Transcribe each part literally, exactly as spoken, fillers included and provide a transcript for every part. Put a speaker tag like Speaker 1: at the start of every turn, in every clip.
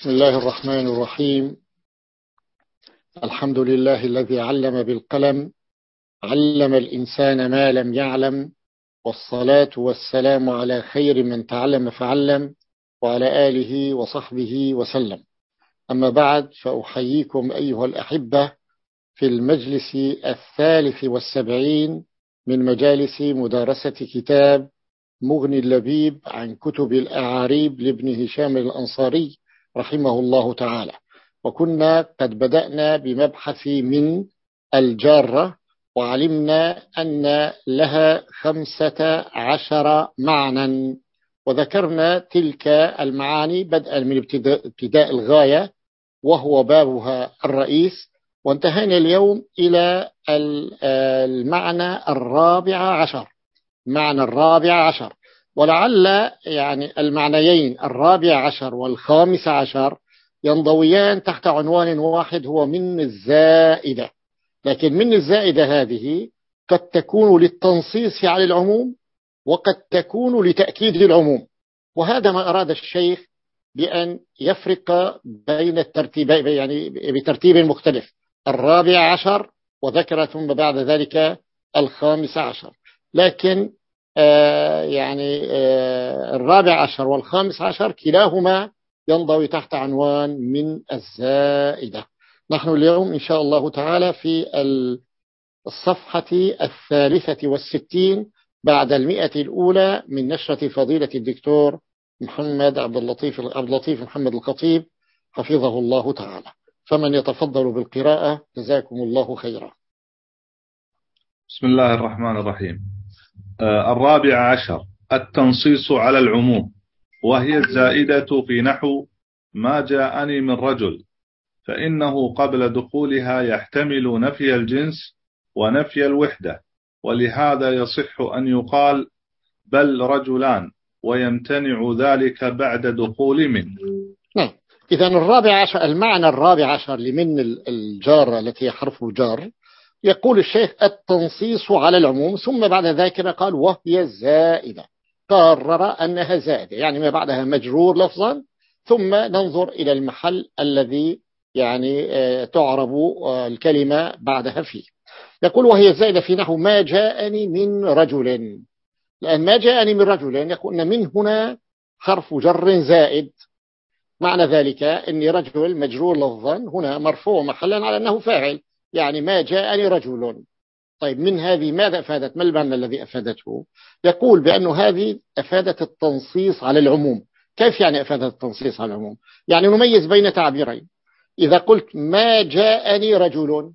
Speaker 1: بسم الله الرحمن الرحيم. الحمد لله الذي علم بالقلم، علم الإنسان ما لم يعلم، والصلاة والسلام على خير من تعلم فعلم، وعلى آله وصحبه وسلم. أما بعد، فأحييكم أيها الأحبة في المجلس الثالث والسبعين من مجالس مدارسة كتاب مغني اللبيب عن كتب الأعاريب لابن هشام الأنصاري رحمه الله تعالى. وكنا قد بدأنا بمبحث من الجارة، وعلمنا أن لها خمسة عشر معنى، وذكرنا تلك المعاني بدءا من ابتداء الغاية وهو بابها الرئيس، وانتهينا اليوم إلى المعنى الرابع عشر. معنى الرابع عشر، ولعل يعني المعنيين الرابع عشر والخامس عشر ينضويان تحت عنوان واحد، هو من الزائدة. لكن من الزائدة هذه قد تكون للتنصيص على العموم، وقد تكون لتأكيد العموم، وهذا ما أراد الشيخ بأن يفرق بين الترتيبين، يعني بترتيب مختلف، الرابع عشر وذكر ثم بعد ذلك الخامس عشر. لكن آه يعني آه الرابع عشر والخامس عشر كلاهما ينضوي تحت عنوان من الزائدة. نحن اليوم إن شاء الله تعالى في الصفحة الثالثة والستين بعد المئة الأولى من نشرة فضيلة الدكتور محمد عبد اللطيف عبد اللطيف محمد الخطيب حفظه الله تعالى. فمن يتفضل بالقراءة جزاكم الله خيرا.
Speaker 2: بسم الله الرحمن الرحيم. آه الرابع عشر التنصيص على العموم، وهي الزائدة في نحو ما جاءني من رجل، فإنه قبل دخولها يحتمل نفي الجنس ونفي الوحدة، ولهذا يصح أن يقال بل رجلان، ويمتنع ذلك بعد دخول من.
Speaker 1: نعم، إذن الرابع عشر، المعنى الرابع عشر لمن الجارة التي هي حرف جار، يقول الشيخ التنصيص على العموم، ثم بعد ذلك قال وهي زائدة، قرر أنها زائدة، يعني ما بعدها مجرور لفظا، ثم ننظر إلى المحل الذي يعني تعرب الكلمة بعدها فيه. يقول وهي زائدة في نحو ما جاءني من رجل، لأن ما جاءني من رجل يقول من هنا حرف جر زائد، معنى ذلك أن رجل مجرور لفظا هنا مرفوع محلا على أنه فاعل، يعني ما جاءني رجل. طيب من هذه ماذا أفادت؟ ما المعنى الذي أفادته؟ يقول بأن هذه أفادت التنصيص على العموم. كيف يعني أفادت التنصيص على العموم؟ يعني نميز بين تعبيرين. إذا قلت ما جاءني رجل،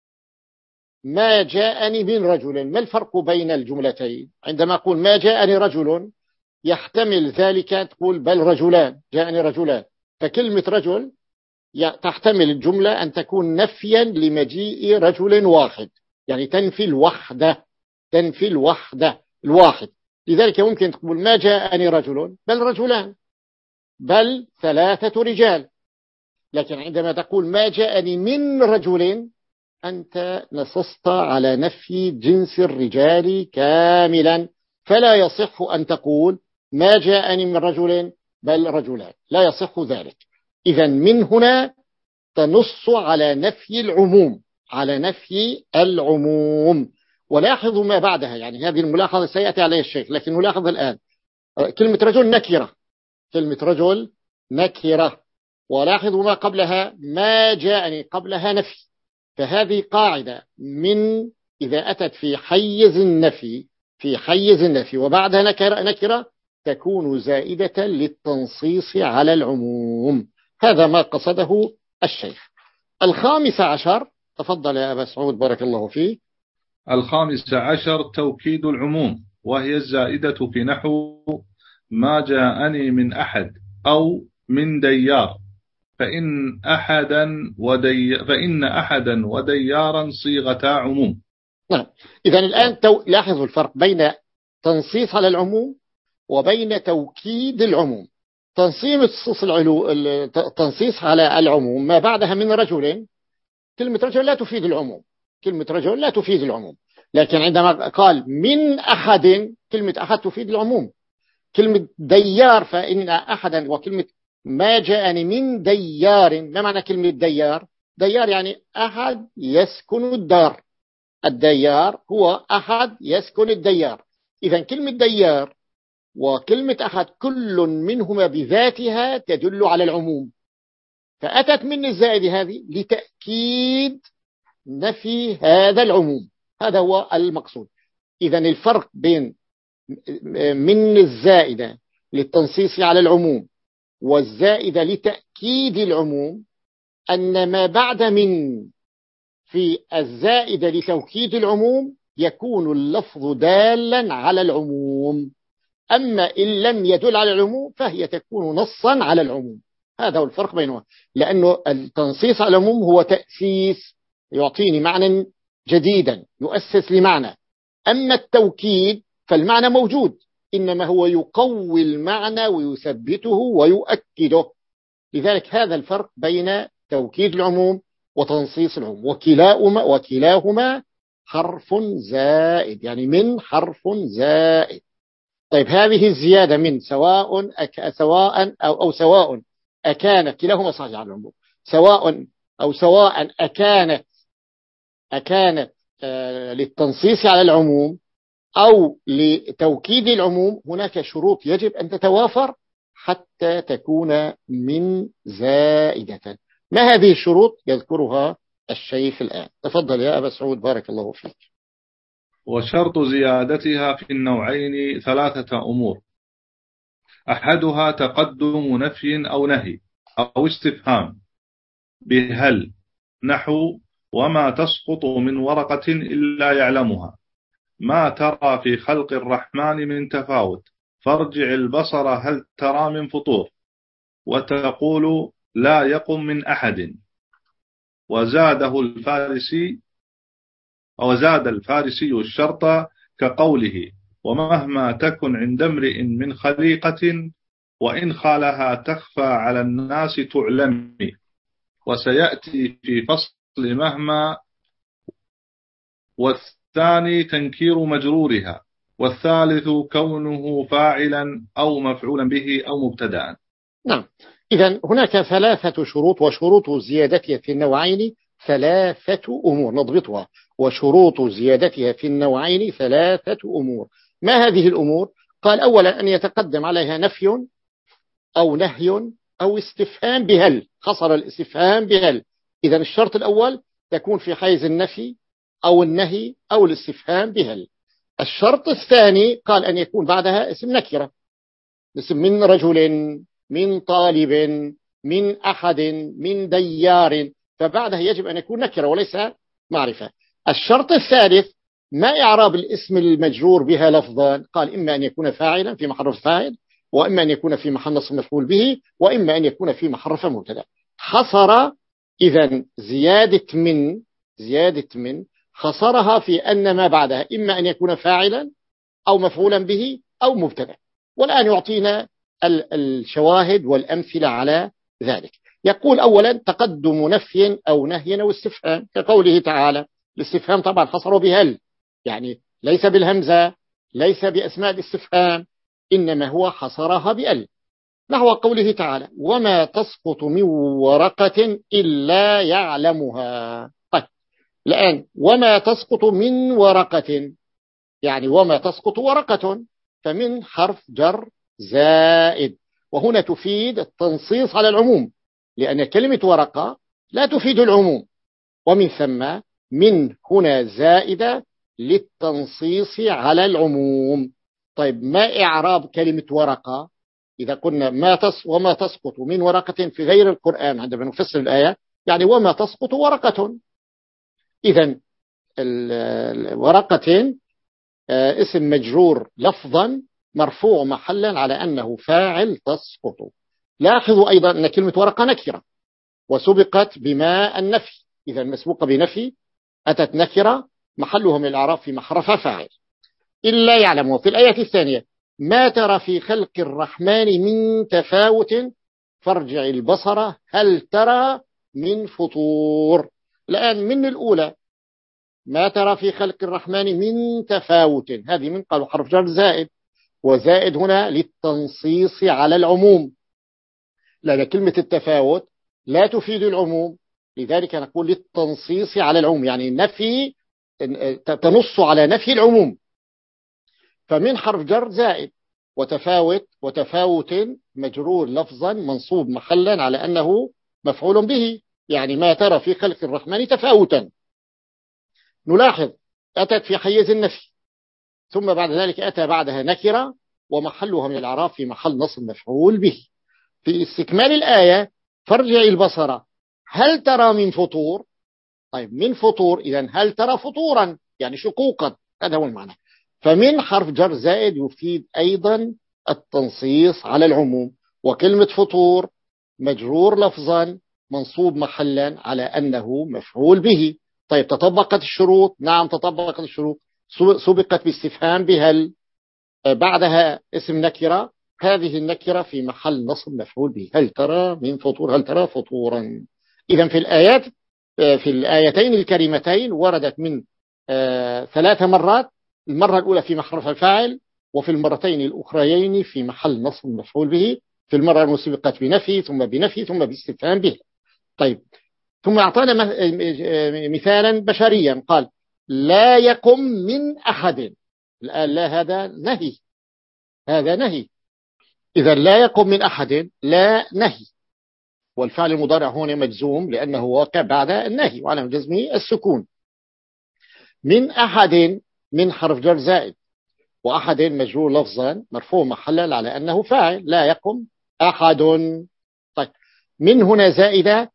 Speaker 1: ما جاءني من رجل، ما الفرق بين الجملتين؟ عندما أقول ما جاءني رجل يحتمل ذلك تقول بل رجلان، جاءني رجلان، فكلمة رجل تحتمل الجملة أن تكون نفيا لمجيء رجل واحد، يعني تنفي الوحدة، تنفي الوحدة الواحد. لذلك ممكن تقول ما جاءني رجل بل رجلان، بل ثلاثة رجال. لكن عندما تقول ما جاءني من رجل أنت نصصت على نفي جنس الرجال كاملا، فلا يصح أن تقول ما جاءني من رجل بل رجلان، لا يصح ذلك. إذن من هنا تنص على نفي العموم، على نفي العموم. ولاحظوا ما بعدها، يعني هذه الملاحظة سيأتي عليها الشيخ، لكن نلاحظ الآن كلمة رجل نكرة، كلمة رجل نكرة، ولاحظوا ما قبلها ما جاءني قبلها نفي. فهذه قاعدة من إذا أتت في حيز النفي، في حيز النفي وبعدها نكرة, نكرة تكون زائدة للتنصيص على العموم. هذا ما قصده الشيخ. الخامس عشر، تفضل يا أبا سعود بارك الله فيه.
Speaker 2: الخامس عشر توكيد العموم، وهي الزائدة في نحو ما جاءني من أحد أو من ديار، فإن أحدا ودي فإن أحدا وديارا صيغتا عموم.
Speaker 1: نعم، إذن الآن تو... لاحظوا الفرق بين تنصيص على العموم وبين توكيد العموم. تنصيص العلو التنصيص على العموم ما بعدها من رجل، كلمة رجل لا تفيد العموم، كلمة رجل لا تفيد العموم. لكن عندما قال من أحد، كلمة أحد تفيد العموم. كلمة ديار فإن أحدا وكلمة ما جاءني من ديار. ما معنى كلمة ديار؟ ديار يعني أحد يسكن الدار. الديار هو أحد يسكن الديار. إذا كلمة ديار وكلمة أحد كل منهما بذاتها تدل على العموم، فأتت من الزائدة هذه لتأكيد نفي هذا العموم. هذا هو المقصود. إذا الفرق بين من الزائدة للتنصيص على العموم والزائدة لتأكيد العموم أن ما بعد من في الزائدة لتوكيد العموم يكون اللفظ دالا على العموم، أما إن لم يدل على العموم فهي تكون نصا على العموم. هذا هو الفرق بينهما، لأنه التنصيص على العموم هو تأسيس، يعطيني معنى جديدا، يؤسس لمعنى. أما التوكيد فالمعنى موجود، إنما هو يقوي المعنى ويثبته ويؤكده. لذلك هذا الفرق بين توكيد العموم وتنصيص العموم، وكلاهما وكلاهما حرف زائد، يعني من حرف زائد. طيب هذه الزيادة من سواء أك سواء أو, أو سواء أكانت، كلاهما صحيح على العموم، سواء أو سواء أكانت أكانت آه للتنصيص على العموم أو لتوكيد العموم، هناك شروط يجب أن تتوافر حتى تكون من زائدة. ما هذه الشروط؟ يذكرها الشيخ الآن. تفضل يا أبا سعود بارك الله فيك.
Speaker 2: وشرط زيادتها في النوعين ثلاثة أمور: أحدها تقدم نفي أو نهي أو استفهام بهل، نحو وما تسقط من ورقة إلا يعلمها، ما ترى في خلق الرحمن من تفاوت، فارجع البصر هل ترى من فطور، وتقول لا يقم من أحد. وزاده الفارسي أو زاد الفارسي الشرط كقوله ومهما تكن عند امرئ من خليقة وإن خالها تخفى على الناس تعلمي. وسيأتي في فصل مهما. والثاني تنكير مجرورها، والثالث كونه فاعلا أو مفعولا به أو مبتدأ.
Speaker 1: نعم، إذن هناك ثلاثة شروط، وشروط زيادتها في النوعين ثلاثة أمور نضبطها. وشروط زيادتها في النوعين ثلاثة أمور. ما هذه الأمور؟ قال أولا أن يتقدم عليها نفي أو نهي أو استفهام بهل، خصر الاستفهام بهل. إذن الشرط الأول تكون في حيز النفي أو النهي أو الاستفهام بهل. الشرط الثاني قال أن يكون بعدها اسم نكرة، اسم من رجل، من طالب، من أحد، من ديار، فبعدها يجب أن يكون نكرة وليس معرفة. الشرط الثالث ما إعراب الاسم المجرور بها لفظا؟ قال إما أن يكون فاعلا في محل فاعل، وإما أن يكون في محل نصب مفعول به، وإما أن يكون في محل رفع مبتدا. حصر إذن زيادة من زيادة من حصرها في أن ما بعدها إما أن يكون فاعلا أو مفعولا به أو مبتدا. والآن يعطينا الشواهد والأمثلة على ذلك. يقول أولا تقدم نفي أو نهي أو استفهام كقوله تعالى. الاستفهام طبعا حصره بهل، يعني ليس بالهمزة، ليس بأسماء الاستفهام، إنما هو حصرها بأل، نحو قوله تعالى وما تسقط من ورقة إلا يعلمها. طيب الآن وما تسقط من ورقة، يعني وما تسقط ورقة، فمن حرف جر زائد، وهنا تفيد التنصيص على العموم، لأن كلمة ورقة لا تفيد العموم، ومن ثم من هنا زائدة للتنصيص على العموم. طيب ما إعراب كلمة ورقة؟ إذا قلنا ما تس وما تسقط من ورقة في غير القرآن عندما نفسر الآية، يعني وما تسقط ورقة. إذن ورقة اسم مجرور لفظا مرفوع محلا على أنه فاعل تسقط. لاحظوا أيضا أن كلمة ورقة نكرة وسبقت بما النفي، إذا مسبوقة بنفي أتت نكرة محلها من الإعراب في محرف فاعل. إلا يعلمه في الآية الثانية ما ترى في خلق الرحمن من تفاوت فارجع البصر هل ترى من فطور. الآن من الأولى ما ترى في خلق الرحمن من تفاوت، هذه من قالوا حرف جر زائد، وزائد هنا للتنصيص على العموم. لأن كلمة التفاوت لا تفيد العموم، لذلك نقول للتنصيص على العموم، يعني نفي تنص على نفي العموم. فمن حرف جر زائد، وتفاوت وتفاوت مجرور لفظا منصوب محلا على أنه مفعول به، يعني ما ترى في خلق الرحمن تفاوتا. نلاحظ أتت في حيز النفي، ثم بعد ذلك أتى بعدها نكرة ومحلها من الإعراب في محل نصب مفعول به. في استكمال الآية فارجع البصر هل ترى من فطور. طيب من فطور، إذن هل ترى فطورا يعني شقوقا، هذا هو المعنى. فمن حرف جر زائد يفيد أيضا التنصيص على العموم، وكلمة فطور مجرور لفظا منصوب محلا على أنه مفعول به. طيب تطبقت الشروط؟ نعم تطبقت الشروط، سبقت باستفهام بهل، بعدها اسم نكرة، هذه النكرة في محل نصب مفعول به. هل ترى من فطور، هل ترى فطورا. إذن في الآيات في الآيتين الكريمتين وردت من ثلاث مرات، المرة الأولى في محل الفاعل، وفي المرتين الأخريين في محل نصب مفعول به، في المرة المسبقة بنفي ثم بنفي ثم باستفهام به. طيب ثم أعطانا مثالا بشريا، قال لا يقم من أحد. الآن لا، هذا نهي، هذا نهي. إذا لا يقم من أحد لا نهي، والفعل المضارع هنا مجزوم لأنه واقع بعد النهي، وعلى جزمه السكون. من أحد من حرف جر زائد، وأحد مجرور لفظا مرفوع محلا على أنه فاعل، لا يقم أحد. طيب من هنا زائدة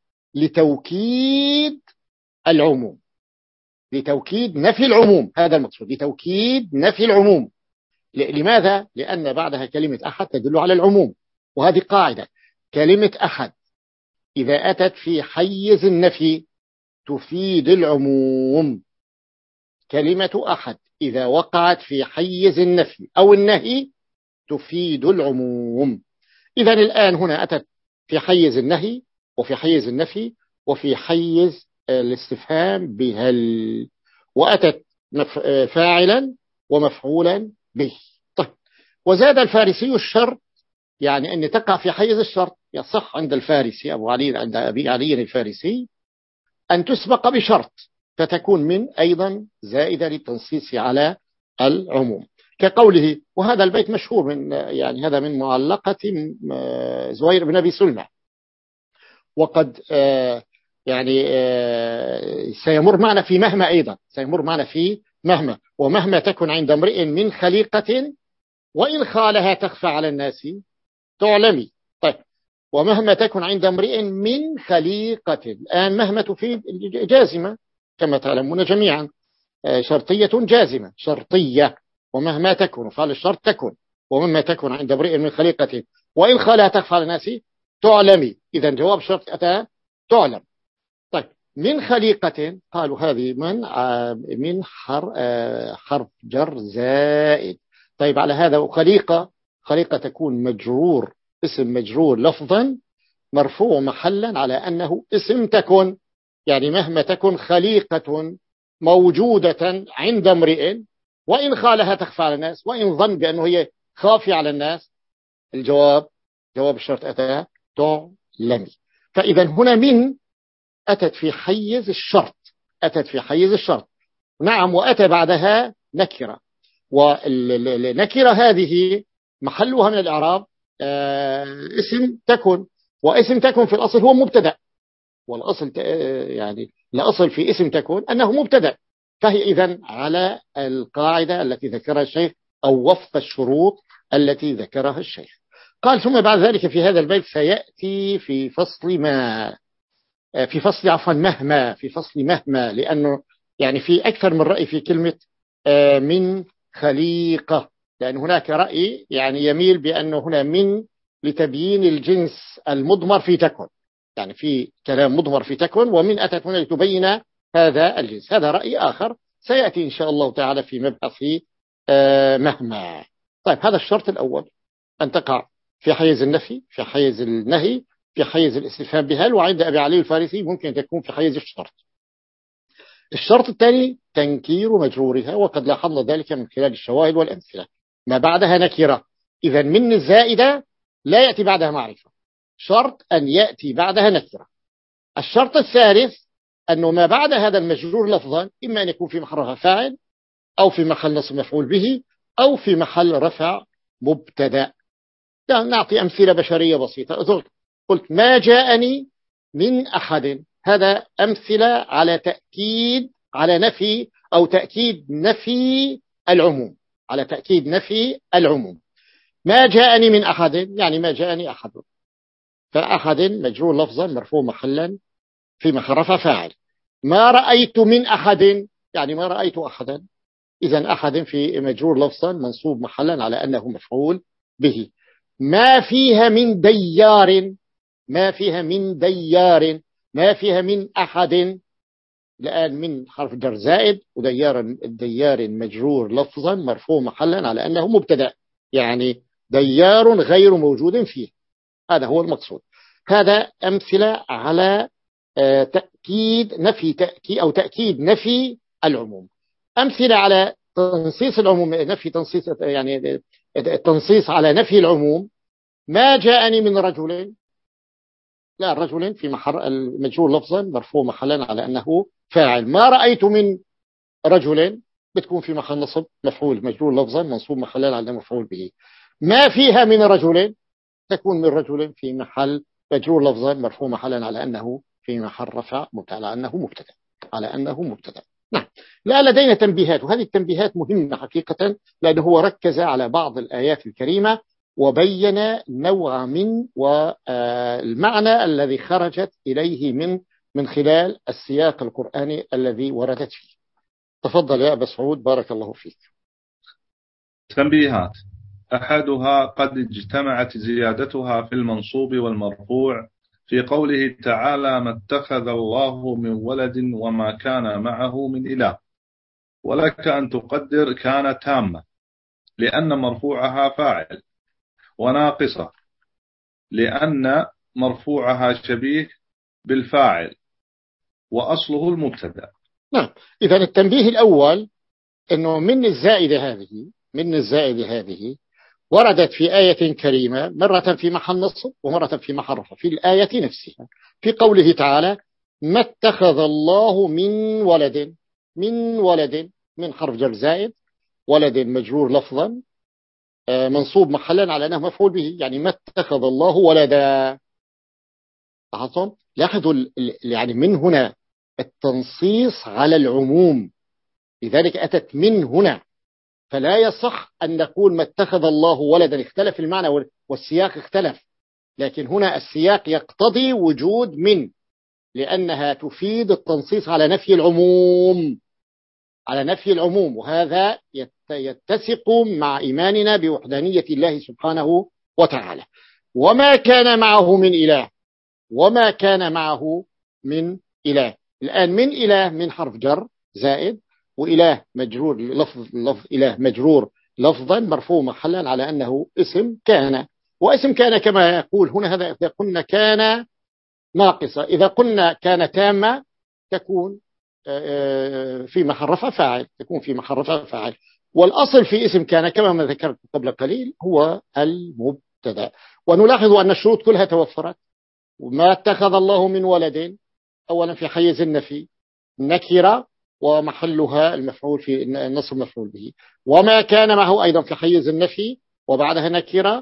Speaker 1: لتوكيد العموم، لتوكيد نفي العموم، هذا المقصود، لتوكيد نفي العموم. لماذا؟ لأن بعدها كلمة أحد تدل على العموم، وهذه قاعدة، كلمة أحد إذا أتت في حيز النفي تفيد العموم. كلمة أحد إذا وقعت في حيز النفي أو النهي تفيد العموم. إذا الآن هنا أتت في حيز النهي وفي حيز النفي وفي حيز الاستفهام بهل، وأتت فاعلا ومفعولا به. طيب وزاد الفارسي الشرط، يعني أن تقع في حيز الشرط. يصح عند الفارسي أبو علي، عند أبي علي الفارسي، أن تسبق بشرط فتكون من أيضا زائدة للتنصيص على العموم، كقوله، وهذا البيت مشهور من، يعني هذا من معلقة زهير بن أبي سلمى، وقد يعني سيمر معنا في مهما، أيضا سيمر معنا في مهما. ومهما تكن عند امرئ من خليقة وإن خالها تخفى على الناس تعلمي. طيب ومهما تكن عند امرئ من خليقة، الآن مهما تفيد جازمة كما تعلمون جميعا، شرطية جازمة، شرطية، ومهما تكن فعل الشرط تكن، ومهما تكن عند امرئ من خليقة وإن خالها تخفى على الناس تعلمي. إذا جواب شرط أتى تعلم. طيب من خليقة، قالوا هذه من من حرف جر زائد. طيب على هذا وخليقة، خليقة تكون مجرور، اسم مجرور لفظا مرفوع محلا على أنه اسم تكن، يعني مهما تكن خليقة موجودة عند امرئ وإن خالها تخفى على الناس، وإن ظن بأنه هي خافية على الناس، الجواب جواب الشرط أتى تعلمي. فإذا هنا من أتت في حيز الشرط، أتت في حيز الشرط، نعم، وأتى بعدها نكرة، والنكرة هذه محلها من الإعراب اسم تكن، واسم تكن في الأصل هو مبتدأ، والأصل يعني الأصل في اسم تكن أنه مبتدأ، فهي إذن على القاعدة التي ذكرها الشيخ أو وفق الشروط التي ذكرها الشيخ. قال ثم بعد ذلك في هذا البيت سيأتي في فصل ما، في فصل عفوا مهما، في فصل مهما، لأنه يعني في أكثر من رأي في كلمة من خليقة، لأن هناك رأي يعني يميل بأنه هنا من لتبيين الجنس المضمر في تكن، يعني في كلام مضمر في تكن، ومن أتت هنا لتبين هذا الجنس. هذا رأي آخر سيأتي إن شاء الله تعالى في مبحث مهما. طيب هذا الشرط الأول، أن تقع في حيز النفي، في حيز النهي، في حيز الاستفهام بهل، وعند أبي علي الفارسي ممكن تكون في حيز الشرط. الشرط الثاني تنكير مجرورها، وقد لاحظنا ذلك من خلال الشواهد والأمثلة، ما بعدها نكرة. إذا من الزائدة لا يأتي بعدها معرفة، شرط أن يأتي بعدها نكرة. الشرط الثالث أنه ما بعد هذا المجرور لفظا إما أن يكون في محل رفع فاعل أو في محل نصب مفعول به أو في محل رفع مبتدأ. يعني نعطي أمثلة بشرية بسيطة. قلت ما جاءني من أحد، هذا أمثلة على تأكيد على نفي أو تأكيد نفي العموم، على تأكيد نفي العموم. ما جاءني من أحد يعني ما جاءني أحد، فأحد مجرور لفظا مرفوع محلا في محل رفع فاعل. ما رأيت من أحد يعني ما رأيت أحدا، إذن أحد في مجرور لفظا منصوب محلا على أنه مفعول به. ما فيها من ديار، ما فيها من ديار، ما فيها من أحد، الآن من حرف جر زائد، وديار الديار مجرور لفظا مرفوع محلا على أنه مبتدأ، يعني ديار غير موجود فيه، هذا هو المقصود. هذا أمثلة على تأكيد نفي تأكيد أو تأكيد نفي العموم. أمثلة على تنصيص العموم، نفي تنصيص يعني التنصيص على نفي العموم. ما جاءني من رجل، لا رجل في محل المجرور لفظا مرفوع محلا على أنه فاعل. ما رأيت من رجل بتكون في محل نصب مفعول مجرور لفظا منصوب محلا على أنه مفعول به. ما فيها من رجل تكون من رجل في محل مجرور لفظا مرفوع محلا على أنه في محل رفع مبتدأ على أنه مبتدأ على أنه مبتدأ. نعم. لا لدينا تنبيهات، وهذه التنبيهات مهمة حقيقة، لأنه هو ركز على بعض الآيات الكريمة وبين نوع من والمعنى الذي خرجت إليه من من خلال السياق القرآني الذي وردت فيه. تفضل يا أبا سعود بارك الله فيك.
Speaker 2: تنبيهات: أحدها قد اجتمعت زيادتها في المنصوب والمرفوع في قوله تعالى: ما اتخذ الله من ولد وما كان معه من إله، ولك أن تقدر كان تامة لأن مرفوعها فاعل، وناقصة لأن مرفوعها شبيه بالفاعل وأصله المبتدأ.
Speaker 1: نعم. إذن التنبيه الأول أنه من الزائدة هذه من الزائدة هذه وردت في آية كريمة، مرة في محل نصب ومرة في محل رفع في الآية نفسها، في قوله تعالى: ما اتخذ الله من ولد. من ولد من حرف جر زائد، ولد مجرور لفظا منصوب محلا على أنه مفعول به، يعني ما اتخذ الله ولدا. لاحظتم؟ لاحظوا يعني من هنا التنصيص على العموم، لذلك أتت من هنا، فلا يصح أن نقول ما اتخذ الله ولدا، اختلف المعنى والسياق اختلف، لكن هنا السياق يقتضي وجود من، لأنها تفيد التنصيص على نفي العموم على نفي العموم وهذا يتسق مع إيماننا بوحدانية الله سبحانه وتعالى. وما كان معه من إله، وما كان معه من إله. الآن من إله من حرف جر زائد، وإله مجرور لفظ, لفظ إله مجرور لفظا مرفوع محلا على أنه اسم كان، واسم كان كما يقول هنا هذا إذا قلنا كان ناقصة، إذا قلنا كان تامة تكون في محل رفع فاعل، تكون في محل رفع فاعل. والأصل في اسم كان كما ما ذكرت قبل قليل هو المبتدأ. ونلاحظ أن الشروط كلها توفرت. وما اتخذ الله من ولد أولا في حيز النفي نكرة ومحلها المفعول في النصب مفعول به، وما كان معه أيضا في حيز النفي وبعدها نكرة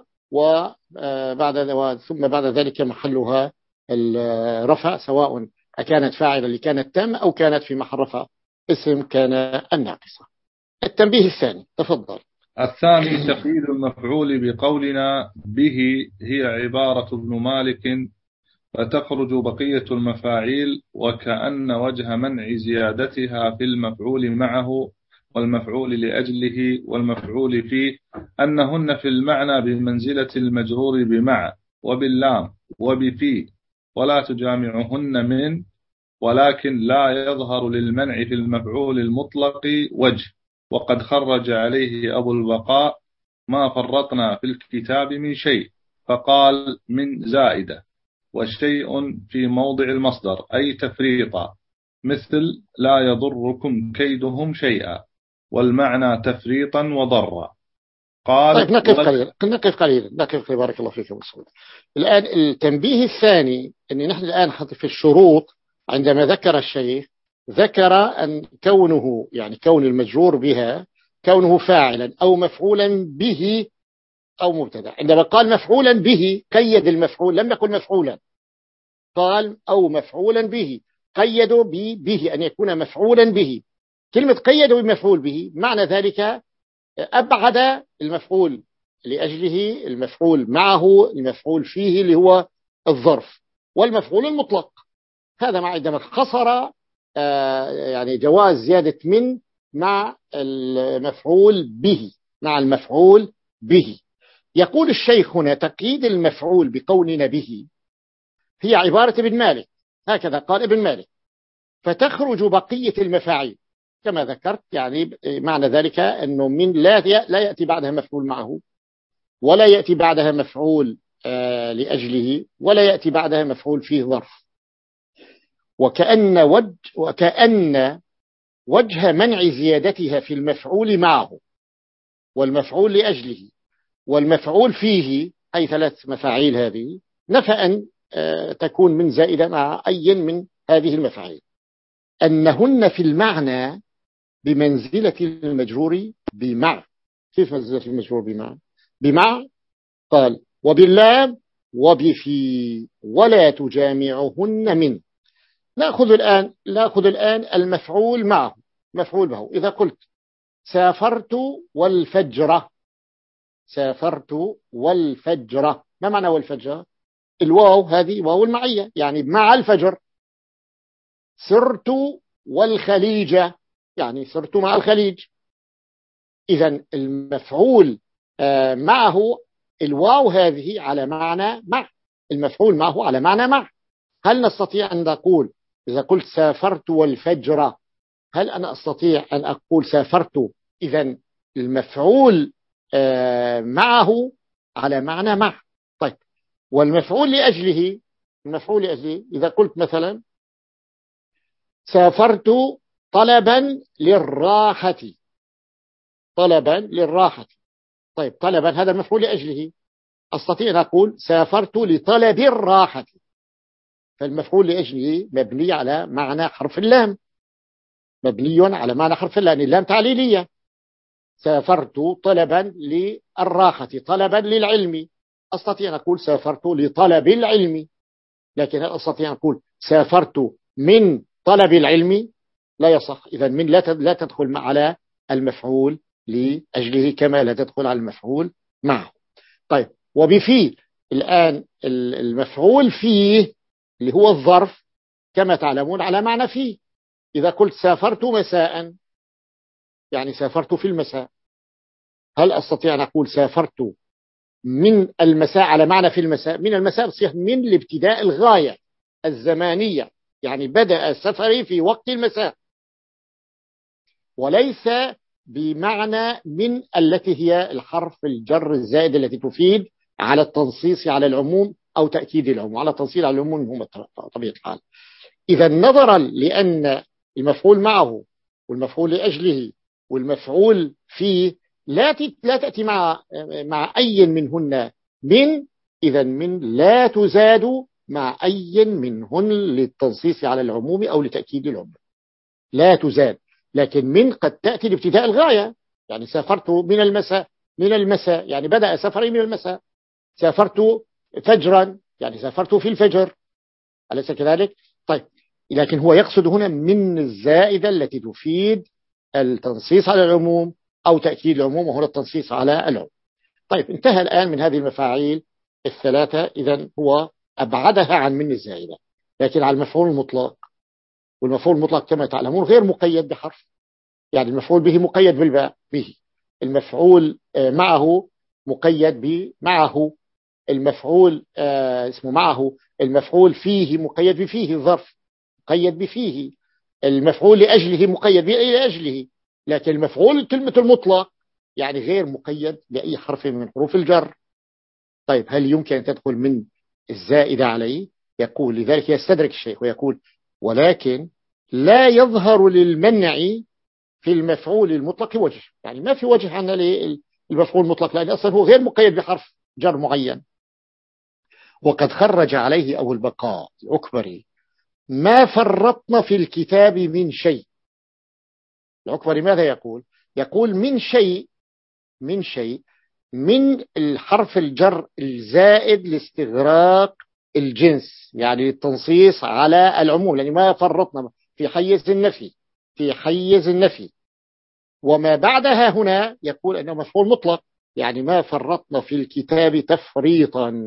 Speaker 1: وبعد ثم بعد ذلك محلها الرفع، سواء أكانت فاعلة اللي كانت تام أو كانت في محل رفع اسم كان الناقصة. التنبيه الثاني تفضل.
Speaker 2: الثاني تقييد المفعول بقولنا به هي عبارة ابن مالك، فتخرج بقية المفاعيل وكأن وجه منع زيادتها في المفعول معه والمفعول لأجله والمفعول فيه أنهن في المعنى بمنزلة المجرور بمع وباللام وبفي، ولا تجامعهن من، ولكن لا يظهر للمنع في المفعول المطلق وجه. وقد خرج عليه أبو البقاء: ما فرطنا في الكتاب من شيء، فقال من زائدة، والشيء في موضع المصدر أي تفريطا، مثل لا يضركم كيدهم شيئا، والمعنى تفريطا وضرا. قال
Speaker 1: طيب نقف قليلا نقف قليلا نقف قليلا بارك الله فيكم. الآن التنبيه الثاني أن نحن الآن في الشروط عندما ذكر الشيخ ذكر أن كونه يعني كون المجرور بها كونه فاعلا أو مفعولا به أو مبتدا. عندما قال مفعولا به قيد المفعول، لم يقل مفعولا، قال أو مفعولا به، قيدوا به أن يكون مفعولا به. كلمة قيدوا بمفعول به معنى ذلك أبعد المفعول لأجله، المفعول معه، المفعول فيه اللي هو الظرف، والمفعول المطلق. هذا مع عندما خسر يعني جواز زيادة من مع المفعول به مع المفعول به. يقول الشيخ هنا تقييد المفعول بقولنا به هي عبارة ابن مالك، هكذا قال ابن مالك، فتخرج بقية المفاعيل كما ذكرت. يعني معنى ذلك أنه من لا لا يأتي بعدها مفعول معه، ولا يأتي بعدها مفعول آه لأجله، ولا يأتي بعدها مفعول فيه ظرف. وكأن وجه وكأن وجه منع زيادتها في المفعول معه والمفعول لأجله والمفعول فيه، أي ثلاث مفاعيل هذه، نفى أن آه تكون من زائدة مع أي من هذه المفاعيل، أنهن في المعنى بمنزلة المجرور بمع. كيف منزلة المجرور بمع؟ بمع قال وباللام وبفي ولا تجامعهن من. نأخذ الآن نأخذ الآن المفعول معه، مفعول به. إذا قلت سافرت والفجر، سافرت والفجر، ما معنى والفجر؟ الواو هذه واو المعية، يعني مع الفجر. سرت والخليج، يعني سرت مع الخليج. إذن المفعول معه الواو هذه على معنى مع، المفعول معه على معنى مع. هل نستطيع أن نقول إذا قلت سافرت والفجر، هل أنا أستطيع أن أقول سافرت إذن المفعول معه على معنى مع؟ طيب، والمفعول لأجله، المفعول لأجله إذا قلت مثلا سافرت طلبا للراحة، طلبا للراحة. طيب طلبا هذا المفعول لأجله، أستطيع أن أقول سافرت لطلب الراحة، فالمفعول لأجله مبني على معنى حرف اللام، مبني على معنى حرف اللام، اللام تعليلية. سافرت طلبا للراحة، طلبا للعلم، أستطيع أن أقول سافرت لطلب العلم. لكن هل أستطيع أن أقول سافرت من طلب العلم؟ لا يصح. إذا من لا تدخل على المفعول لأجله كما لا تدخل على المفعول معه. طيب، وبفي الآن المفعول فيه اللي هو الظرف كما تعلمون على معنى فيه. إذا قلت سافرت مساء يعني سافرت في المساء، هل أستطيع أن أقول سافرت من المساء على معنى في المساء؟ من المساء تصيح من الابتداء الغاية الزمانية، يعني بدأ سفري في وقت المساء، وليس بمعنى من التي هي الحرف الجر الزائد التي تفيد على التنصيص على العموم أو تأكيد العموم. على التنصيص على العموم هم طبيعة الحال. إذا نظرا لأن المفعول معه والمفعول لأجله والمفعول فيه لا لا تأتي مع مع أي منهن من، إذا من لا تزاد مع أي منهن للتنصيص على العموم أو لتأكيد العموم، لا تزاد. لكن من قد تأتي لابتداء الغاية، يعني سافرت من المساء، من المساء يعني بدأ سفري من المساء. سافرت فجرا يعني سافرت في الفجر، أليس كذلك؟ طيب، لكن هو يقصد هنا من الزائدة التي تفيد التنصيص على العموم أو تأكيد العموم، وهنا التنصيص على العموم. طيب، انتهى الآن من هذه المفاعيل الثلاثة. إذن هو أبعدها عن من الزائدة، لكن على المفعول المطلق، والمفعول المطلق كما تعلمون غير مقيد بحرف، يعني المفعول به مقيد بالباء به، المفعول معه مقيد بمعه، المفعول اسمه معه، المفعول فيه مقيد بفيه، الظرف مقيد بفيه، المفعول لأجله مقيد بأجله. لكن المفعول كلمة المطلق يعني غير مقيد بأي حرف من حروف الجر. طيب، هل يمكن أن تدخل من الزائدة عليه؟ يقول لذلك يستدرك الشيخ ويقول ولكن لا يظهر للمنع في المفعول المطلق وجه، يعني ما في وجه أن المفعول المطلق، لأن أصلا هو غير مقيد بحرف جر معين. وقد خرج عليه أبو البقاء العكبري ما فرطنا في الكتاب من شيء. العكبري ماذا يقول؟ يقول من شيء، من شيء من الحرف الجر الزائد لاستغراق الجنس، يعني التنصيص على العموم، لأن ما فرطنا في حيز النفي، في حيز النفي. وما بعدها هنا يقول أنه مفعول مطلق، يعني ما فرطنا في الكتاب تفريطا.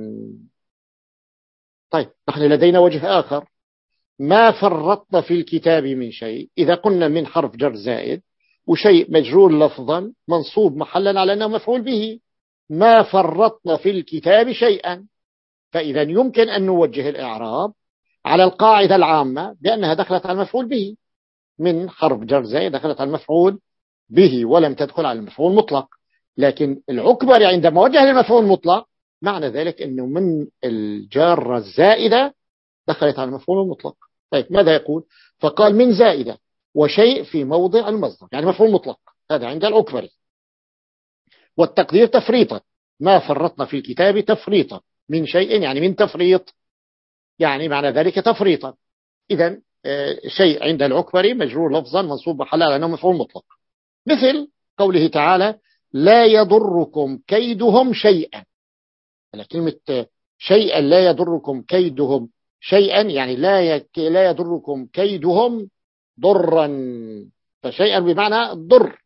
Speaker 1: طيب نحن لدينا وجه آخر، ما فرطنا في الكتاب من شيء، إذا قلنا من حرف جر زائد وشيء مجرور لفظا منصوب محلا على أنه مفعول به، ما فرطنا في الكتاب شيئا، فإذا يمكن أن نوجه الإعراب على القاعدة العامة بأنها دخلت على المفعول به، من حرف جر زائد دخلت على المفعول به ولم تدخل على المفعول المطلق. لكن العكبري عندما وجه للمفعول المطلق معنى ذلك أنه من الجارة الزائدة دخلت على المفعول المطلق. طيب ماذا يقول؟ فقال من زائدة وشيء في موضع المصدر، يعني مفعول مطلق، هذا عند العكبري. والتقدير تفريطا، ما فرطنا في الكتاب تفريطا، من شيء يعني من تفريط، يعني معنى ذلك تفريطا. إذن شيء عند العكبري مجرور لفظا منصوب محلا على أنه مفعول مطلق، مثل قوله تعالى لا يضركم كيدهم شيئا. كلمة شيئا لا يضركم كيدهم شيئا يعني لا يك... لا يضركم كيدهم ضرا، فشيئا بمعنى الضر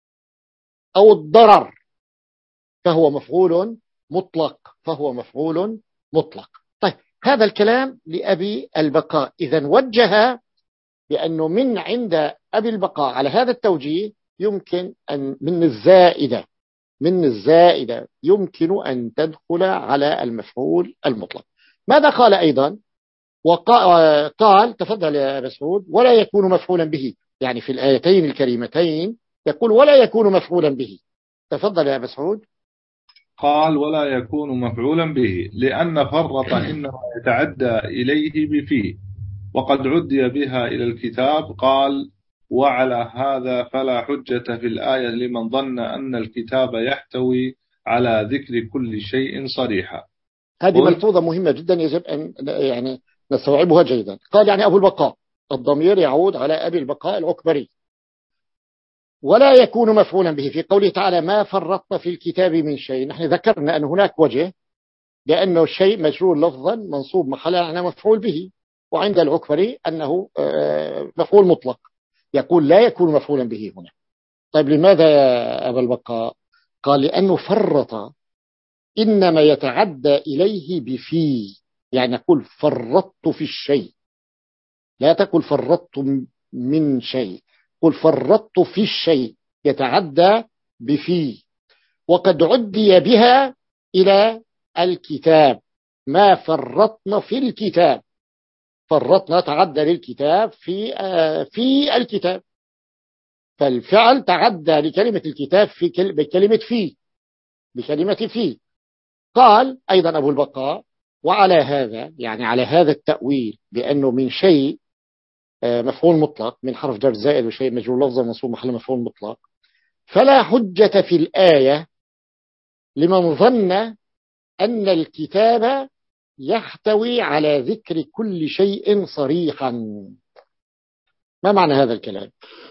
Speaker 1: أو الضرر، فهو مفعول مطلق، فهو مفعول مطلق. طيب هذا الكلام لأبي البقاء، إذن وجه بأنه من عند أبي البقاء على هذا التوجيه يمكن أن من الزائدة، من الزائدة يمكن أن تدخل على المفعول المطلق. ماذا قال أيضا؟ وقال تفضل يا مسعود ولا يكون مفعولا به، يعني في الآيتين الكريمتين يقول ولا يكون مفعولا به. تفضل يا مسعود.
Speaker 2: قال ولا يكون مفعولا به لأن فرط إنما يتعدى إليه بفيه، وقد عدي بها إلى الكتاب. قال وعلى هذا فلا حجة في الآية لمن ظن أن الكتاب يحتوي على ذكر كل شيء صريحا.
Speaker 1: هذه ملحوظة مهمة جدا يجب أن يعني نستوعبها جيدا. قال يعني أبو البقاء، الضمير يعود على أبي البقاء العكبري، ولا يكون مفعولا به في قوله تعالى ما فرطنا في الكتاب من شيء. نحن ذكرنا أن هناك وجه لأنه الشيء مجرور لفظا منصوب محلا على مفعول به، وعند العكبري أنه مفعول مطلق، يقول لا يكون مفعولا به هنا. طيب لماذا يا أبا البقاء؟ قال لأنه فرط إنما يتعدى إليه بفي، يعني يقول فرطت في الشيء، لا تقل فرطت من شيء، قل فرطت في الشيء، يتعدى بفي. وقد عدي بها إلى الكتاب، ما فرطنا في الكتاب، فرطنا تعدى للكتاب في في الكتاب، فالفعل تعدى لكلمة الكتاب في بكلمة في، بكلمة في. قال أيضا أبو البقاء وعلى هذا، يعني على هذا التأويل بأنه من شيء مفعول مطلق من حرف جر زائد وشيء مجرور لفظا منصوب محل مفعول مطلق، فلا حجة في الآية لمن ظن أن الكتاب يحتوي على ذكر كل شيء صريحا. ما معنى هذا الكلام؟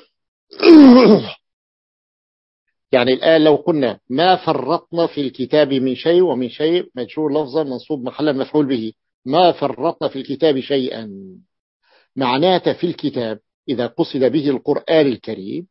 Speaker 1: يعني الآن لو قلنا ما فرطنا في الكتاب من شيء، ومن شيء مجرور لفظا منصوب محلا مفعول به، ما فرطنا في الكتاب شيئا، معناته في الكتاب إذا قصد به القرآن الكريم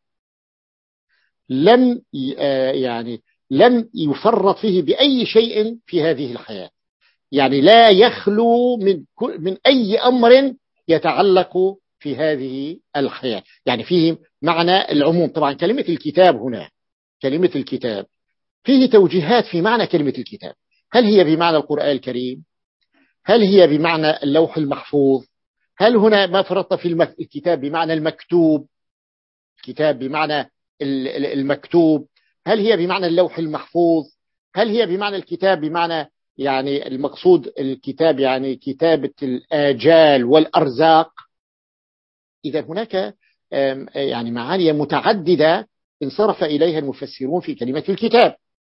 Speaker 1: لم يعني لم يفرط فيه بأي شيء في هذه الحياة، يعني لا يخلو من من أي أمر يتعلق في هذه الحياة، يعني فيه معنى العموم. طبعا كلمة الكتاب هنا، كلمة الكتاب فيه توجيهات في معنى كلمة الكتاب، هل هي بمعنى القرآن الكريم؟ هل هي بمعنى اللوح المحفوظ؟ هل هنا ما فرط في الكتاب بمعنى المكتوب، الكتاب بمعنى المكتوب؟ هل هي بمعنى اللوح المحفوظ؟ هل هي بمعنى الكتاب بمعنى يعني المقصود الكتاب يعني كتابة الآجال والأرزاق؟ إذا هناك يعني معاني متعددة انصرف إليها المفسرون في كلمة الكتاب.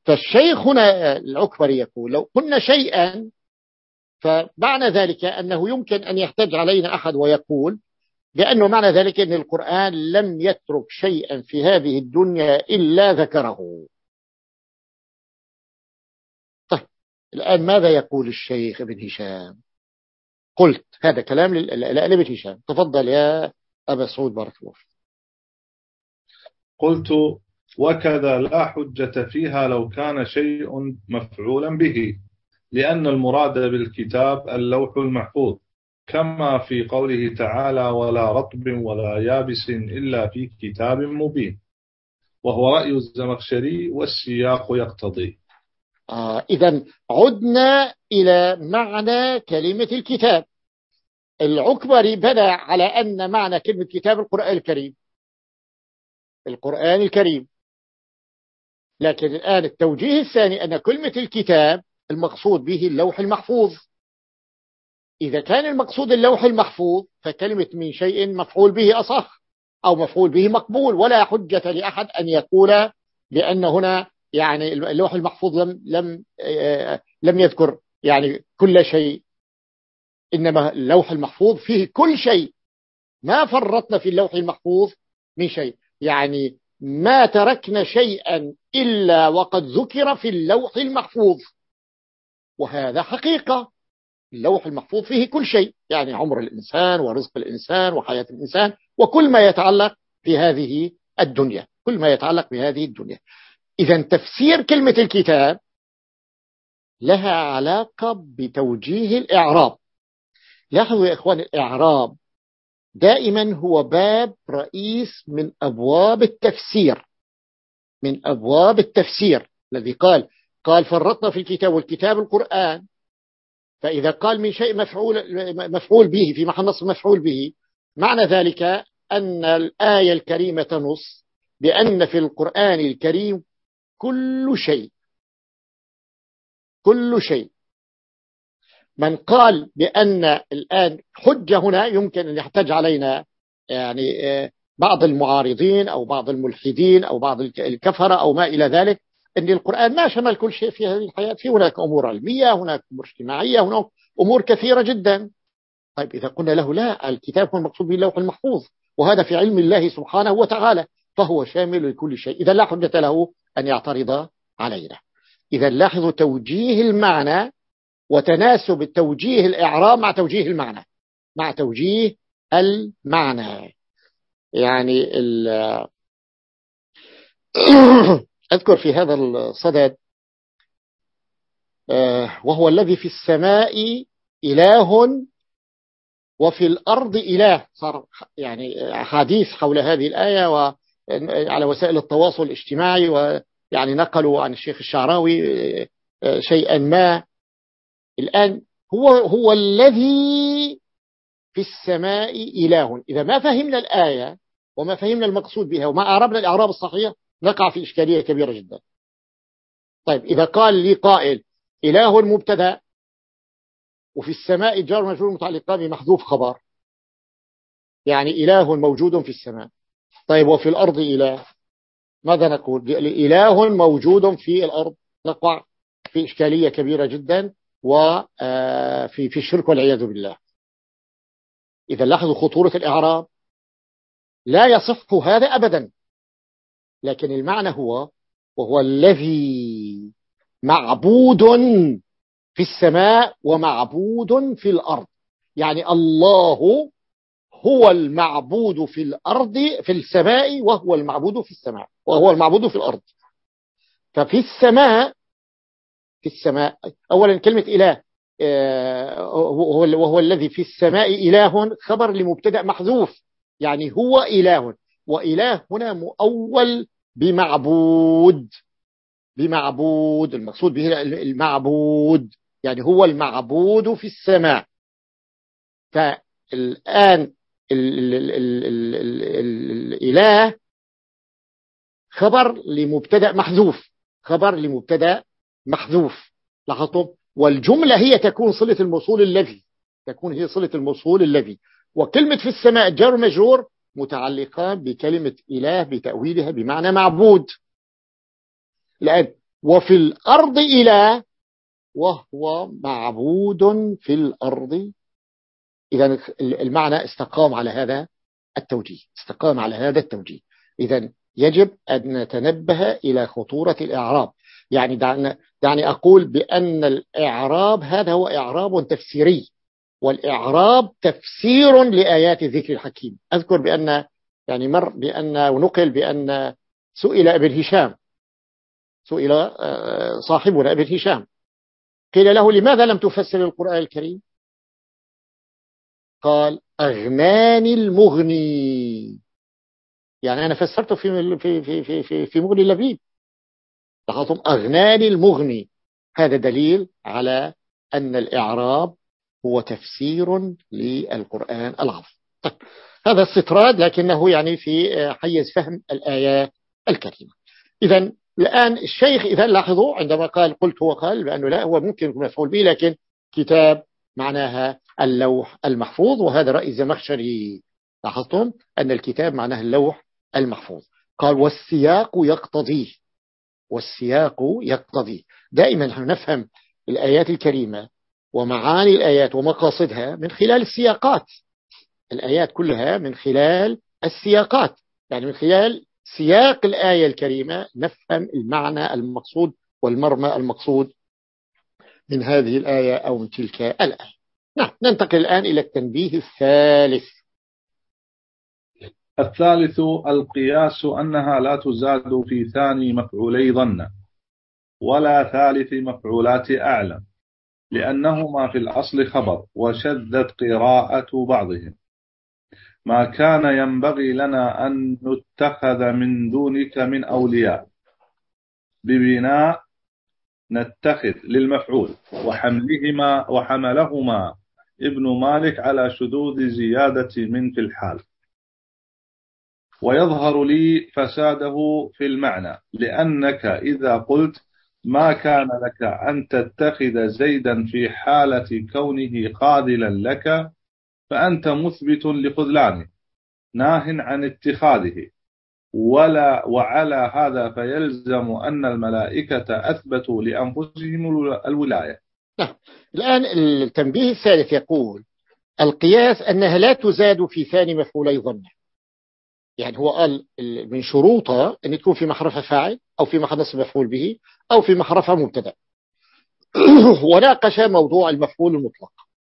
Speaker 1: فالشيخ هنا العكبري يقول لو قلنا شيئا فمعنى ذلك أنه يمكن أن يحتج علينا أحد ويقول بأنه معنى ذلك أن القرآن لم يترك شيئا في هذه الدنيا إلا ذكره. طيب الآن ماذا يقول الشيخ ابن هشام؟ قلت هذا كلام لابن هشام. تفضل يا أبا سعود بارك الله فيك.
Speaker 2: قلت وكذا لا حجة فيها لو كان شيء مفعولا به، لأن المراد بالكتاب اللوح المحفوظ، كما في قوله تعالى ولا رطب ولا يابس إلا في كتاب مبين، وهو رأي الزمخشري والسياق يقتضي.
Speaker 1: آه إذن عدنا إلى معنى كلمة الكتاب. العكبري بنى على أن معنى كلمة كتاب القرآن الكريم، القرآن الكريم. لكن الآن التوجيه الثاني أن كلمة الكتاب المقصود به اللوح المحفوظ. إذا كان المقصود اللوح المحفوظ فكلمة من شيء مفعول به أصح أو مفعول به مقبول، ولا حجة لأحد أن يقول بأن هنا يعني اللوح المحفوظ لم لم لم يذكر يعني كل شيء، إنما اللوح المحفوظ فيه كل شيء، ما فرطنا في اللوح المحفوظ من شيء، يعني ما تركنا شيئا إلا وقد ذكر في اللوح المحفوظ. وهذا حقيقة، اللوح المحفوظ فيه كل شيء، يعني عمر الإنسان ورزق الإنسان وحياة الإنسان وكل ما يتعلق في هذه الدنيا، كل ما يتعلق بهذه الدنيا. إذا تفسير كلمة الكتاب لها علاقة بتوجيه الإعراب. لاحظوا يا إخوان، الإعراب دائما هو باب رئيس من أبواب التفسير، من أبواب التفسير الذي قال قال فرطنا في الكتاب والكتاب القرآن. فإذا قال من شيء مفعول مفعول به في محل نصب مفعول به، معنى ذلك أن الآية الكريمة تنص بأن في القرآن الكريم كل شيء، كل شيء. من قال بأن الآن حجة هنا يمكن أن يحتج علينا يعني بعض المعارضين أو بعض الملحدين أو بعض الكفرة أو ما إلى ذلك، أن القرآن ما شمل كل شيء في هذه الحياة، في هناك أمور علمية، هناك أمور اجتماعية، هناك أمور كثيرة جدا. طيب إذا قلنا له لا، الكتاب هو المقصود به اللوح المحفوظ، وهذا في علم الله سبحانه وتعالى، فهو شامل لكل شيء، إذا لا حجة له أن يعترض علينا. إذا لاحظوا توجيه المعنى وتناسب التوجيه الإعراب مع توجيه المعنى، مع توجيه المعنى. يعني أذكر في هذا الصدد وهو الذي في السماء إله وفي الأرض إله. صار يعني حديث حول هذه الآية وعلى وسائل التواصل الاجتماعي، ويعني نقلوا عن الشيخ الشعراوي شيئا ما. الآن هو هو الذي في السماء إله. إذا ما فهمنا الآية وما فهمنا المقصود بها وما أعربنا الإعراب الصحيح نقع في إشكالية كبيرة جدا. طيب إذا قال لي قائل إله مبتدأ وفي السماء جار مجرور متعلقان بمحذوف خبر، يعني إله موجود في السماء. طيب وفي الأرض إله، ماذا نقول؟ إله موجود في الأرض، نقع في إشكالية كبيرة جدا وفي في الشرك والعياذ بالله. إذا لاحظوا خطورة الإعراب، لا يصح هذا أبدا. لكن المعنى هو وهو الذي معبود في السماء ومعبود في الأرض، يعني الله هو المعبود في الأرض في السماء وهو المعبود في السماء وهو المعبود في الأرض. ففي السماء، في السماء أولا كلمة إله وهو الذي في السماء إله خبر لمبتدأ محذوف، يعني هو إله، وإله هنا مؤول بمعبود، بمعبود المقصود به المعبود، يعني هو المعبود في السماء. فالآن الإله خبر لمبتدأ محذوف، خبر لمبتدأ محذوف. لاحظتم؟ والجملة هي تكون صلة الموصول الذي، تكون هي صلة الموصول الذي، وكلمة في السماء جار مجرور متعلقة بكلمة إله بتأويلها بمعنى معبود. الآن وفي الأرض إله وهو معبود في الأرض. إذا المعنى استقام على هذا التوجيه، استقام على هذا التوجيه. إذا يجب أن نتنبه إلى خطورة الإعراب. يعني دعني, دعني أقول بأن الإعراب هذا هو إعراب تفسيري، والإعراب تفسير لآيات الذكر الحكيم. أذكر بأن يعني مر بأن ونقل بأن سئل ابن هشام، سئل صاحبنا ابن هشام، قيل له لماذا لم تفسر القرآن الكريم؟ قال أغناني المغني. يعني أنا فسرته في في في في في, في مغني اللبيب، لاحظتم أغناني المغني. هذا دليل على أن الإعراب هو تفسير للقرآن العظيم. طيب هذا استطراد لكنه يعني في حيز فهم الآيات الكريمة. إذا الآن الشيخ إذا لاحظوا عندما قال قلت هو قال بأنه لا هو ممكن يكون مفعول به، لكن كتاب معناها اللوح المحفوظ، وهذا رأي الزمخشري. لاحظتم أن الكتاب معناه اللوح المحفوظ. قال والسياق يقتضيه، والسياق يقتضيه. دائما نحن نفهم الآيات الكريمة ومعاني الآيات ومقاصدها من خلال السياقات. الآيات كلها من خلال السياقات، يعني من خلال سياق الآية الكريمة نفهم المعنى المقصود والمرمى المقصود من هذه الآية أو من تلك الآية. نعم، ننتقل الآن إلى التنبيه الثالث.
Speaker 2: الثالث القياس أنها لا تزاد في ثاني مفعولي ظن ولا ثالث مفعولات أعلم، لأنهما في الأصل خبر، وشذت قراءة بعضهم. ما كان ينبغي لنا أن نتخذ من دونك من أولياء، ببناء نتخذ للمفعول، وحملهما وحملهما ابن مالك على شذوذ زيادة من في الحال. ويظهر لي فساده في المعنى، لأنك إذا قلت ما كان لك أن تتخذ زيدا في حالة كونه خاذلا لك، فأنت مثبت لخذلانه ناه عن اتخاذه. ولا وعلى هذا فيلزم أن الملائكة أثبتوا لأنفسهم الولاية.
Speaker 1: الآن التنبيه الثالث يقول القياس أنها لا تزاد في ثاني مفعولي ظن. يعني هو قال من شروطها أن تكون في محرفة فاعل أو في محرف مفعول به أو في محرفة مبتدأ. وناقش موضوع المفعول المطلق،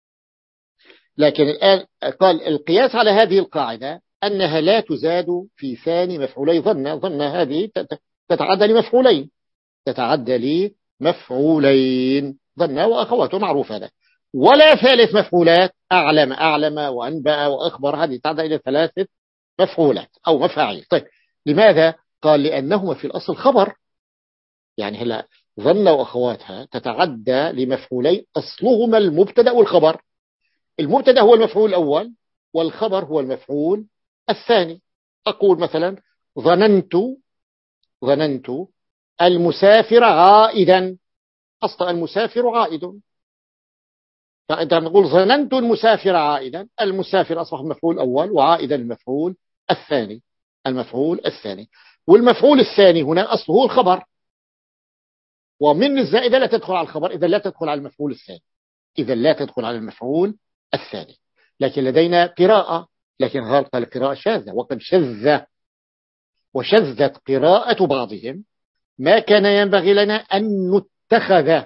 Speaker 1: لكن الآن قال القياس على هذه القاعدة أنها لا تزاد في ثاني مفعولي ظن. ظن هذه تتعدى لمفعولين، تتعدى لمفعولين ظن وأخواته معروف هذا. ولا ثالث مفعولات أعلم، أعلم وأنبأ وأخبر، هذه تتعدى إلى ثلاثة مفعولات أو مفاعيل. طيب لماذا؟ قال لأنهما في الأصل خبر. يعني هلا ظن وأخواتها تتعدى لمفعولين أصلهما المبتدأ والخبر. المبتدأ هو المفعول الأول والخبر هو المفعول الثاني. أقول مثلا ظننت ظننت المسافر عائدا، أصل المسافر عائد. فأنت نقول ظننت المسافر عائدا، المسافر أصبح المفعول الأول وعائدا المفعول الثاني، المفعول الثاني. والمفعول الثاني هنا أصله الخبر، ومن الزائدة لا تدخل على الخبر، إذا لا تدخل على المفعول الثاني، إذا لا تدخل على المفعول الثاني. لكن لدينا قراءة، لكن قال القراءة شاذة، وقد شذ وشذت قراءة بعضهم. ما كان ينبغي لنا أن نتخذ،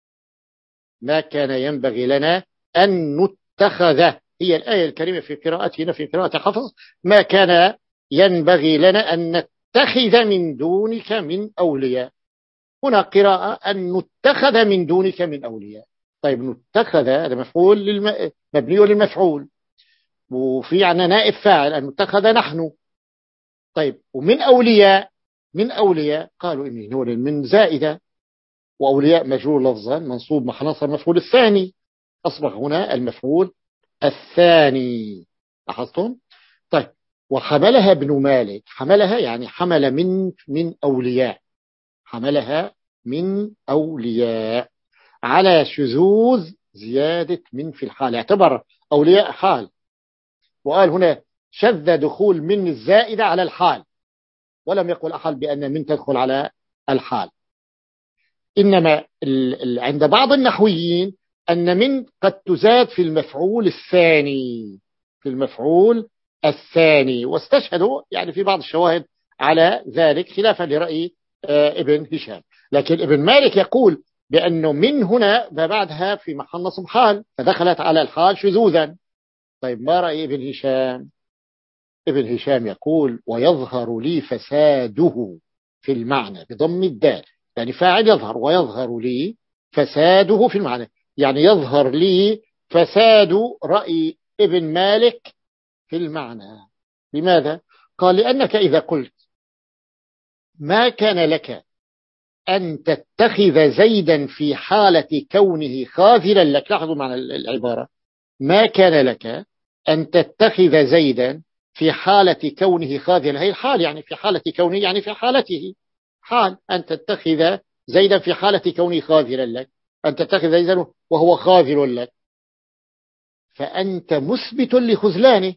Speaker 1: ما كان ينبغي لنا أن نتخذ، هي الآية الكريمة في قراءتنا في قراءة حفظ، ما كان ينبغي لنا أن نتخذ من دونك من أولياء. هنا قراءة أن نتخذ من دونك من أولياء. طيب نتخذ هذا مفعول للم... مبني للمفعول، وفي عنا نائب فاعل أن نتخذ نحن. طيب ومن أولياء، من أولياء قالوا إنه هو من زائدة، وأولياء مجرور لفظا منصوب محل نصب المفعول الثاني، أصبح هنا المفعول الثاني. لاحظتم؟ طيب وحملها ابن مالك، حملها يعني حمل من من أولياء، حملها من أولياء على شذوذ زيادة من في الحال، اعتبر أولياء حال، وقال هنا شذ دخول من الزائدة على الحال، ولم يقل أحد بأن من تدخل على الحال. إنما ال ال عند بعض النحويين أن من قد تزاد في المفعول الثاني، في المفعول الثاني، واستشهدوا يعني في بعض الشواهد على ذلك خلافا لرأي ابن هشام. لكن ابن مالك يقول بأنه من هنا بعدها في محل نصب حال، فدخلت على الحال شذوذا. طيب ما رأي ابن هشام؟ ابن هشام يقول ويظهر لي فساده في المعنى بضم الدال، يعني فاعل يظهر، ويظهر لي فساده في المعنى، يعني يظهر لي فساد رأي ابن مالك في المعنى. لماذا؟ قال لأنك إذا قلت ما كان لك أن تتخذ زيدا في حالة كونه خاذلا لك، لاحظوا معنى العبارة، ما كان لك أن تتخذ زيدا في حالة كونه خاذلا، هي الحال يعني في حالة كونه يعني في حالته، حال أن تتخذ زيدا في حالة كونه خاذلا لك، أن تتخذ زيدا وهو خاذل لك، فأنت مثبت لخذلانه.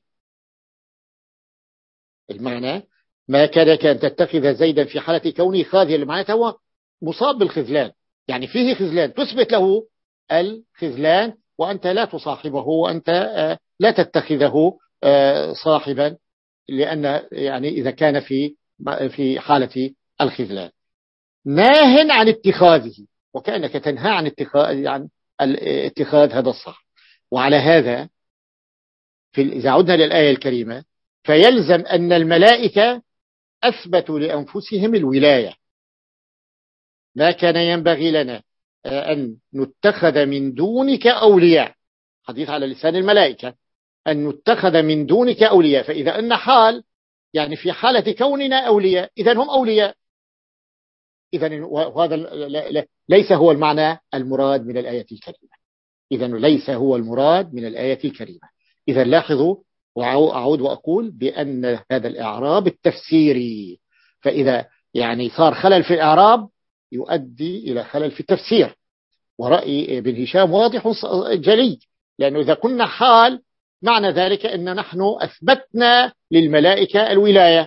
Speaker 1: المعنى ما كان لك أن تتخذ زيدا في حالة كونه خاذلا، معناته هو مصاب بالخذلان، يعني فيه خذلان، تثبت له الخذلان وأنت لا تصاحبه، وأنت لا تتخذه صاحبا، لأن يعني إذا كان في في حالة الخذلان. ناه عن اتخاذه، وكأنك تنهى عن اتخاذ عن الاتخاذ، هذا الصح. وعلى هذا في إذا عدنا للآية الكريمة فيلزم أن الملائكة أثبتوا لأنفسهم الولاية. ما كان ينبغي لنا أن نتخذ من دونك أولياء، حديث على لسان الملائكة، أن نتخذ من دونك أولياء، فإذا أن حال يعني في حالة كوننا أولياء، إذا هم أولياء. إذا وهذا ليس هو المعنى المراد من الآية الكريمة، إذا ليس هو المراد من الآية الكريمة. إذا لاحظوا، وأعود وأقول بأن هذا الإعراب التفسيري، فإذا يعني صار خلل في الإعراب يؤدي إلى خلل في التفسير. ورأي ابن هشام واضح جلي، لأنه إذا كنا حال معنى ذلك أن نحن أثبتنا للملائكة الولاية،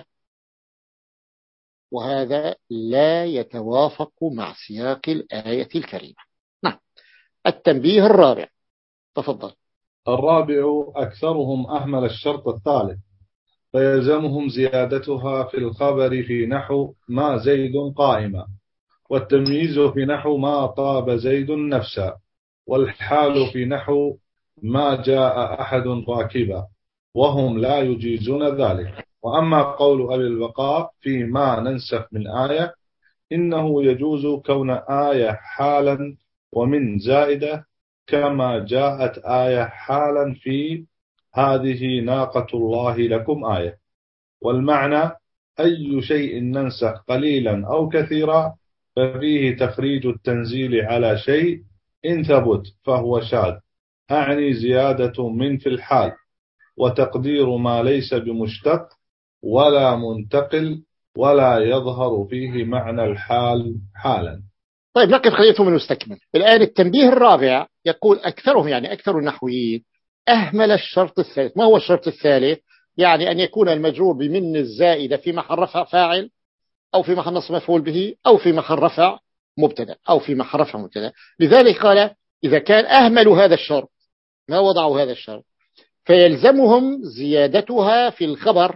Speaker 1: وهذا لا يتوافق مع سياق الآية الكريمة. نعم. التنبيه الرابع، تفضل.
Speaker 2: الرابع أكثرهم أهمل الشرط الثالث، فيلزمهم زيادتها في الخبر في نحو ما زيد قائما، والتمييز في نحو ما طاب زيد نفسا، والحال في نحو ما جاء أحد راكبا، وهم لا يجيزون ذلك. وأما قول أبي البقاء في ما ننسخ من آية، إنه يجوز كون آية حالا ومن زائدة، كما جاءت آية حالا في هذه ناقة الله لكم آية. والمعنى أي شيء ننسخ قليلا أو كثيرا ففيه تخريج التنزيل على شيء إن ثبت فهو شاذ، أعني زيادة من في الحال، وتقدير ما ليس بمشتق ولا منتقل ولا يظهر فيه معنى الحال حالا.
Speaker 1: طيب نقف خلينا ثم نستكمل. الآن التنبيه الرابع يقول أكثرهم، يعني أكثر النحويين، أهمل الشرط الثالث. ما هو الشرط الثالث؟ يعني أن يكون المجرور بمن الزائدة في محل رفع فاعل، أو في محل نصب مفعول به، أو في محل رفع مبتدا، أو في محل رفع مبتدا. لذلك قال إذا كان أهملوا هذا الشرط، ما وضعوا هذا الشرط، فيلزمهم زيادتها في الخبر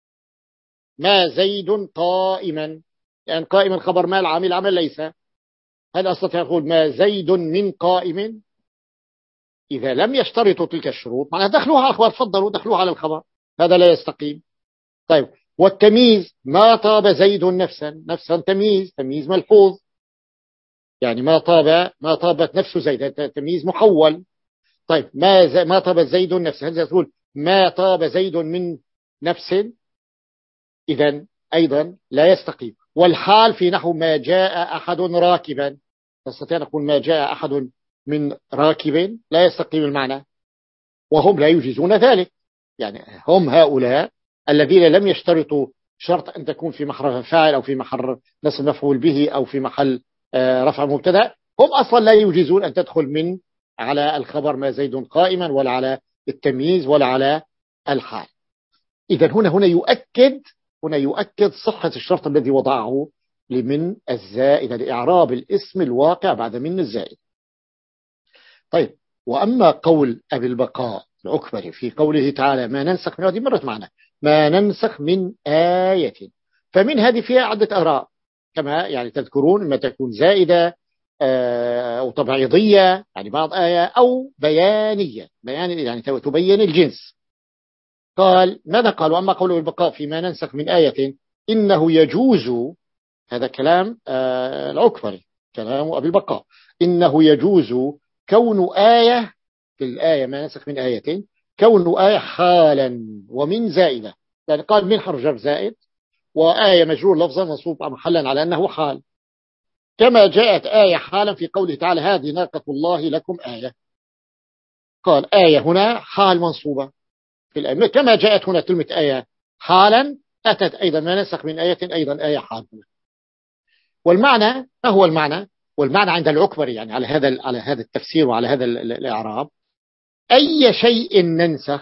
Speaker 1: ما زيد قائما، لأن يعني قائما خبر ما، العامل عمل ليس. هل أستطيع أقول ما زيد من قائم؟ إذا لم يشترطوا تلك الشروط معناها دخلوها على الخبر، فضلوا دخلوها على الخبر، هذا لا يستقيم. طيب والتمييز ما طاب زيد نفسا، نفسا تمييز، تمييز ملحوظ، يعني ما طاب ما طابت نفس زيد، تمييز محول. طيب ما ما طاب زيد نفسا، هل تقول ما طاب زيد من نفس؟ إذن أيضا لا يستقيم. والحال في نحو ما جاء أحد راكبا، نستطيع نقول ما جاء أحد من راكب، لا يستقيم المعنى، وهم لا يجيزون ذلك. يعني هم هؤلاء الذين لم يشترطوا شرط أن تكون في محل فاعل أو في محل نصب مفعول به أو في محل رفع مبتدا، هم أصلا لا يجيزون أن تدخل من على الخبر ما زيد قائما، ولا على التمييز، ولا على الحال. إذن هنا هنا يؤكد هنا يؤكد صحة الشرط الذي وضعه لمن الزائدة، لإعراب الاسم الواقع بعد من الزائد. طيب، وأما قول أبي البقاء العكبري في قوله تعالى ما ننسخ من، هذه مرت معنا، ما ننسخ من آية، فمن هذه فيها عدة آراء كما يعني تذكرون، إما تكون زائدة أو تبعيضية يعني بعض آية، أو بيانية بيان يعني تبين الجنس. قال ماذا قال؟ وأما قوله البقاء فيما ننسخ من آية إنه يجوز، هذا كلام العكبري كلام أبي البقاء، إنه يجوز كون آية في الآية ما ننسخ من آية، كون آية حالا ومن زائدة، يعني قال من حرف جر زائد وآية مجرور لفظا منصوب محلا على أنه حال، كما جاءت آية حالا في قوله تعالى هذه ناقة الله لكم آية. قال آية هنا حال منصوبة في الآية، كما جاءت هنا كلمة آية حالا، أتت أيضا ما نسخ من آية أيضا آية حال. والمعنى ما هو المعنى؟ والمعنى عند العكبري يعني على هذا على هذا التفسير وعلى هذا الإعراب، أي شيء ننسخ،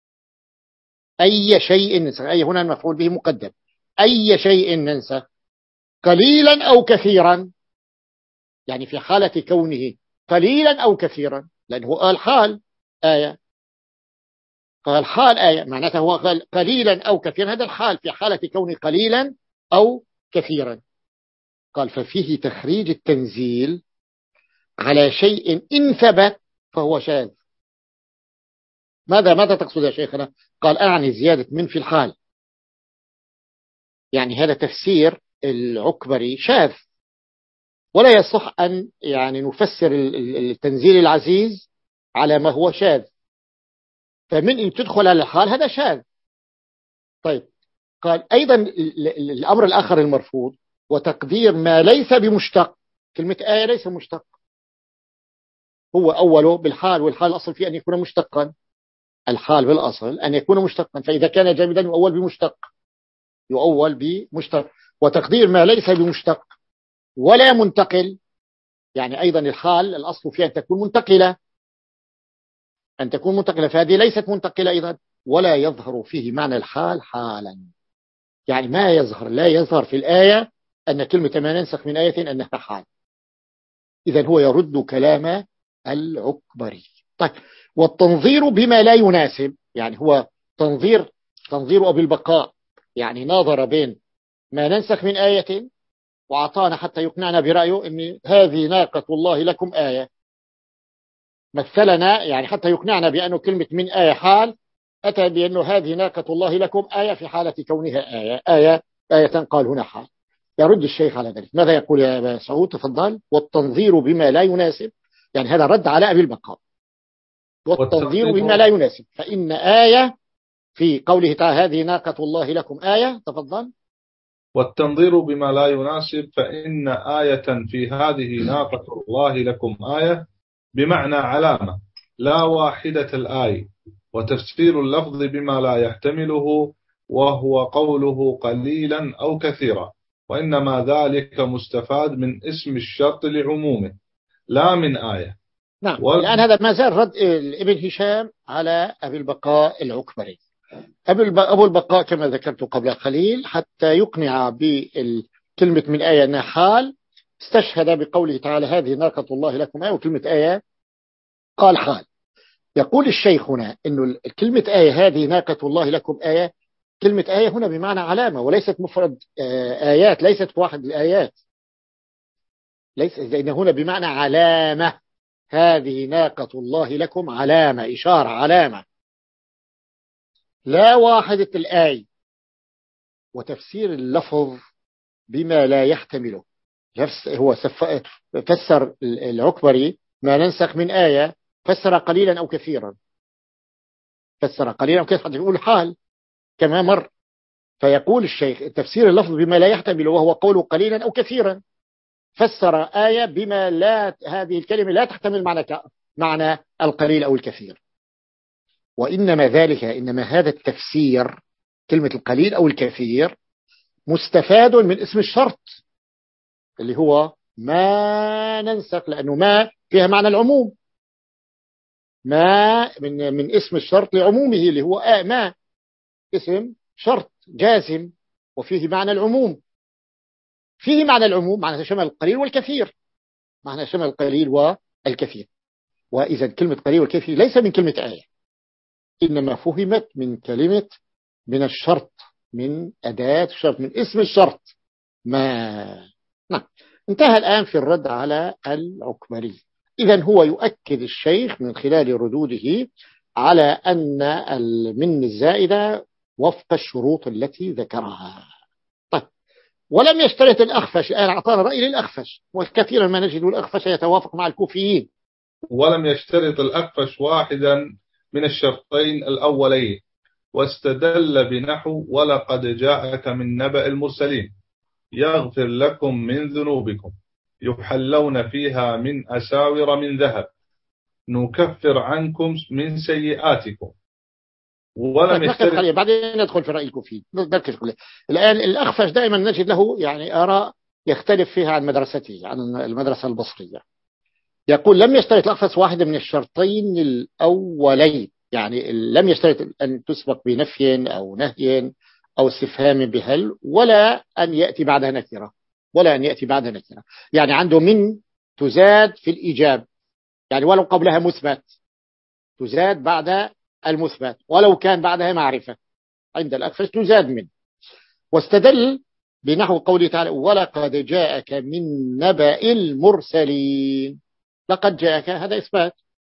Speaker 1: أي شيء ننسخ، أي هنا المفعول به مقدم، أي شيء ننسخ قليلا أو كثيرا، يعني في حالة كونه قليلا أو كثيرا، لأنه قال حال آية، قال حال آية معناته هو قال قليلا أو كثيرا، هذا الحال في حالة كونه قليلا أو كثيرا. قال ففيه تخريج التنزيل على شيء إن ثبت فهو شاذ. ماذا ماذا تقصد يا شيخنا؟ قال أعني زيادة من في الحال، يعني هذا تفسير العكبري شاذ، ولا يصح أن يعني نفسر التنزيل العزيز على ما هو شاذ، فمن إن تدخل على الحال هذا شاذ. طيب، قال أيضا الأمر الآخر المرفوض وتقدير ما ليس بمشتق، كلمة آية ليس مشتق، هو أوله بالحال، والحال الأصل فيه أن يكون مشتقا، الحال بالأصل أن يكون مشتقا، فإذا كان جامدا يؤول بمشتق، يؤول بمشتق. وتقدير ما ليس بمشتق ولا منتقل، يعني أيضا الحال الأصل فيها أن تكون منتقلة، أن تكون منتقلة، فهذه ليست منتقلة أيضا، ولا يظهر فيه معنى الحال حالا، يعني ما يظهر لا يظهر في الآية أن كلمة ما ننسخ من آية أنها حال. إذن هو يرد كلام العكبري. طيب، والتنظير بما لا يناسب، يعني هو تنظير تنظير أبي البقاء، يعني ناظر بين ما ننسخ من آية وأعطانا حتى يقنعنا برأيه أن هذه ناقة الله لكم آية، مثلنا يعني حتى يقنعنا بأنه كلمة من آية حال، أتى بأنه هذه ناقة الله لكم آية في حالة كونها آية آية آية قال هنا حال. يرد الشيخ على ذلك، ماذا يقول يا أبا سعود؟ تفضل. والتنظير بما لا يناسب، يعني هذا رد على أبي البقاء، والتنظير بما لا يناسب، فإن آية في قوله تعالى هذه ناقة الله لكم آية. تفضل.
Speaker 2: والتنظير بما لا يناسب فإن آية في هذه ناقة الله لكم آية بمعنى علامة لا واحدة الآية، وتفسير اللفظ بما لا يحتمله وهو قوله قليلا أو كثيرا، وإنما ذلك مستفاد من اسم الشرط لعمومه لا من آية.
Speaker 1: نعم، وال... الآن هذا ما زال رد ابن هشام على أبي البقاء العكبري. أبو البقاء كما ذكرت قبل قليل حتى يقنع بكلمة من آية أنها حال، استشهد بقوله تعالى هذه ناقة الله لكم آية، وكلمة آية قال حال. يقول الشيخ هنا أنه كلمة آية هذه ناقة الله لكم آية، كلمة آية هنا بمعنى علامة وليست مفرد آيات، ليست واحد الآيات، ليس لأن هنا بمعنى علامة، هذه ناقة الله لكم علامة إشارة علامة لا واحدة الآية. وتفسير اللفظ بما لا يحتمله، هو فسر العكبري ما ننسخ من آية، فسر قليلا أو كثيرا، فسر قليلا أو كثيرا، حتى يقول حال كما مر. فيقول الشيخ تفسير اللفظ بما لا يحتمله وهو قوله قليلا أو كثيرا، فسر آية بما لا هذه الكلمة لا تحتمل معنى معنى القليل أو الكثير. وإنما ذلك إنما هذا التفسير كلمة القليل أو الكثير مستفاد من اسم الشرط اللي هو ما ننسخ، لأنه ما فيها معنى العموم، ما من من اسم الشرط لعمومه اللي هو آه ما اسم شرط جازم وفيه معنى العموم، فيه معنى العموم، معنى شمل القليل والكثير، معنى شمل القليل والكثير. وإذا كلمة قليل والكثير ليس من كلمة آية، إنما فهمت من كلمة، من الشرط، من أداة الشرط، من اسم الشرط ما. نعم. انتهى الآن في الرد على العكبري. إذن هو يؤكد الشيخ من خلال ردوده على أن المن الزائدة وفق الشروط التي ذكرها. طيب، ولم يشترط الأخفش، الآن أعطانا رأي للأخفش، وكثيرا ما نجد الأخفش يتوافق مع الكوفيين.
Speaker 2: ولم يشترط الأخفش واحدا من الشرطين الأولين، واستدل بنحو ولقد جاءك من نبأ المرسلين يغفر لكم من ذنوبكم يحلون فيها من أساور من ذهب نكفر عنكم من سيئاتكم. ولم يشترط.
Speaker 1: بعدين ندخل في رأي الكوفي. الآن الأخفش دائما نجد له يعني آراء يختلف فيها عن مدرسته، عن المدرسة البصرية. يقول لم يشترط الأخفش واحدة من الشرطين الأولين، يعني لم يشترط أن تسبق بنفي أو نهي أو استفهام بهل، ولا أن يأتي بعدها نكرة، ولا أن يأتي بعدها نكرة. يعني عنده من تزاد في الإيجاب، يعني ولو قبلها مثبت تزاد بعد المثبت، ولو كان بعدها معرفة، عند الأخفش تزاد من. واستدل بنحو قوله تعالى ولقد جاءك من نبأ المرسلين. لقد جاءك هذا إثبات،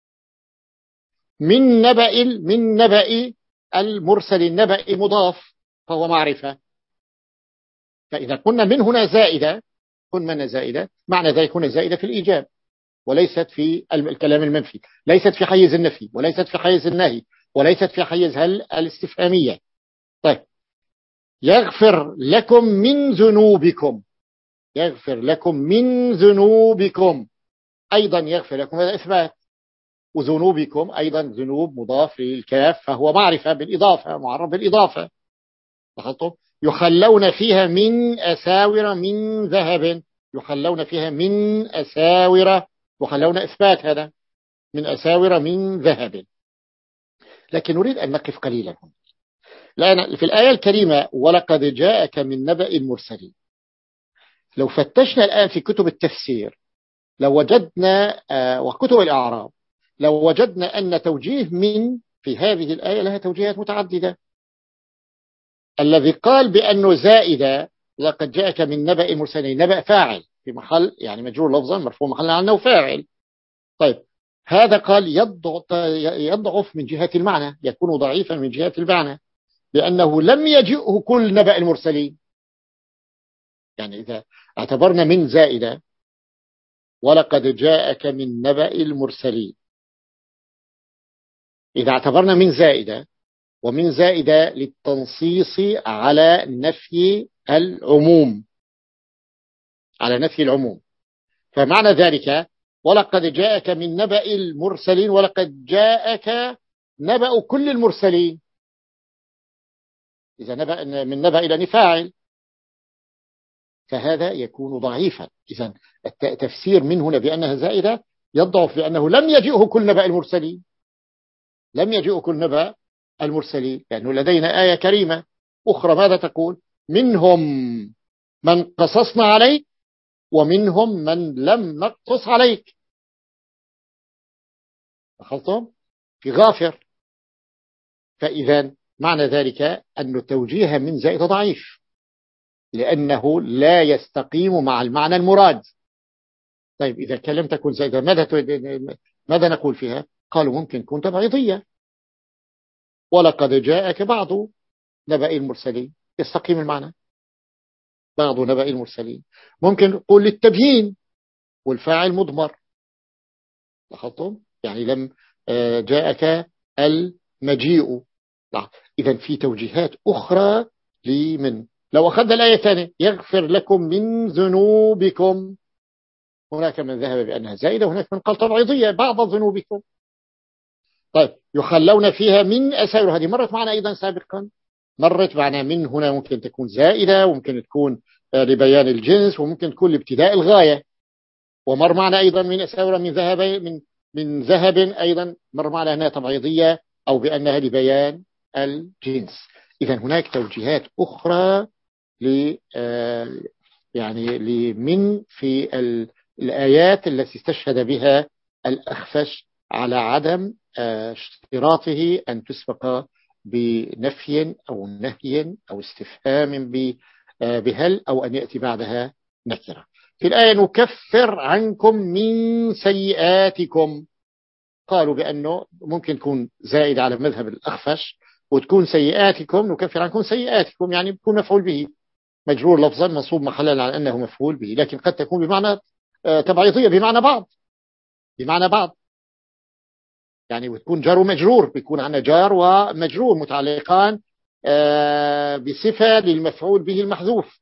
Speaker 1: من نبأ من نبأ المرسلين، نبأ مضاف فهو معرفة. فإذا كنا من هنا زائدة، كن من زائدة، معنى ذلك هنا زائدة في الإيجاب، وليست في الكلام المنفي، ليست في حيز النفي، وليست في حيز النهي، وليست في حيز هل الاستفهامية. طيب، يغفر لكم من ذنوبكم، يغفر لكم من ذنوبكم، أيضا يغفر لكم، هذا إثبات. وذنوبكم أيضا ذنوب مضاف للكاف فهو معرفة بالإضافة، معرف بالإضافة. لاحظتم؟ يخلون فيها من أساور من ذهب، يخلون فيها من أساور، يخلون إثبات هذا، من أساور من ذهب. لكن نريد أن نقف قليلا لأن في الآية الكريمة ولقد جاءك من نبأ المرسلين، لو فتشنا الآن في كتب التفسير لو وجدنا آه وكتب الإعراب لو وجدنا أن توجيه من في هذه الآية لها توجيهات متعددة. الذي قال بأنه زائدة لقد جاءك من نبأ المرسلين، نبأ فاعل في محل يعني مجرور لفظا مرفوع محل عنه فاعل. طيب، هذا قال يضعف من جهة المعنى، يكون ضعيفا من جهة المعنى، لأنه لم يجئه كل نبأ المرسلين. يعني إذا اعتبرنا من زائدة ولقد جاءك من نبأ المرسلين، إذا اعتبرنا من زائدة، ومن زائدة للتنصيص على نفي العموم، على نفي العموم، فمعنى ذلك ولقد جاءك من نبأ المرسلين ولقد جاءك نبأ كل المرسلين. إذا نبأ من نبأ إلى فاعل، فهذا يكون ضعيفا. إذا التفسير من هنا بأنها زائدة يضعف، بأنه لم يجئه كل نبأ المرسلين، لم يجئه كل نبأ المرسلين، لأنه لدينا آية كريمة أخرى ماذا تقول؟ منهم من قصصنا عليك ومنهم من لم نقصص عليك. أخذتم في غافر. فإذا معنى ذلك أن التوجيه من زائد ضعيف، لأنه لا يستقيم مع المعنى المراد. طيب، إذا كان لم تكن زائدة ماذا ماذا نقول فيها؟ قالوا ممكن تكون تبعيضية، ولقد جاءك بعض نبأ المرسلين، يستقيم المعنى، بعض نبأ المرسلين. ممكن نقول للتبيين والفاعل مضمر. لاحظتم؟ يعني لم جاءك المجيء. إذا في توجيهات أخرى لمن. لو أخذنا الآية الثانية يغفر لكم من ذنوبكم، هناك من ذهب بأنها زائدة، وهناك من قال تبعيضية بعض ذنوبكم. طيب، يخلون فيها من أساور، هذه مرت معنا أيضا سابقا، مرت معنا من هنا ممكن تكون زائدة، وممكن تكون لبيان الجنس، وممكن تكون لابتداء الغاية. ومر معنا أيضا من أساور من ذهب من من ذهب أيضا مر معنا أنها تبعيضية أو بأنها لبيان الجنس. إذا هناك توجيهات أخرى يعني لمن في الآيات التي استشهد بها الأخفش على عدم اشتراطه أن تسبق بنفي أو نهي أو استفهام بهل أو أن يأتي بعدها نكرة. في الآية نكفر عنكم من سيئاتكم، قالوا بأنه ممكن تكون زائد على مذهب الأخفش وتكون سيئاتكم، نكفر عنكم سيئاتكم يعني بيكون مفعول به مجرور لفظا منصوب محلا على أنه مفعول به، لكن قد تكون بمعنى تبعيضية بمعنى بعض، بمعنى بعض يعني وتكون جار ومجرور، بيكون عندنا جار ومجرور متعلقان بصفة للمفعول به المحذوف،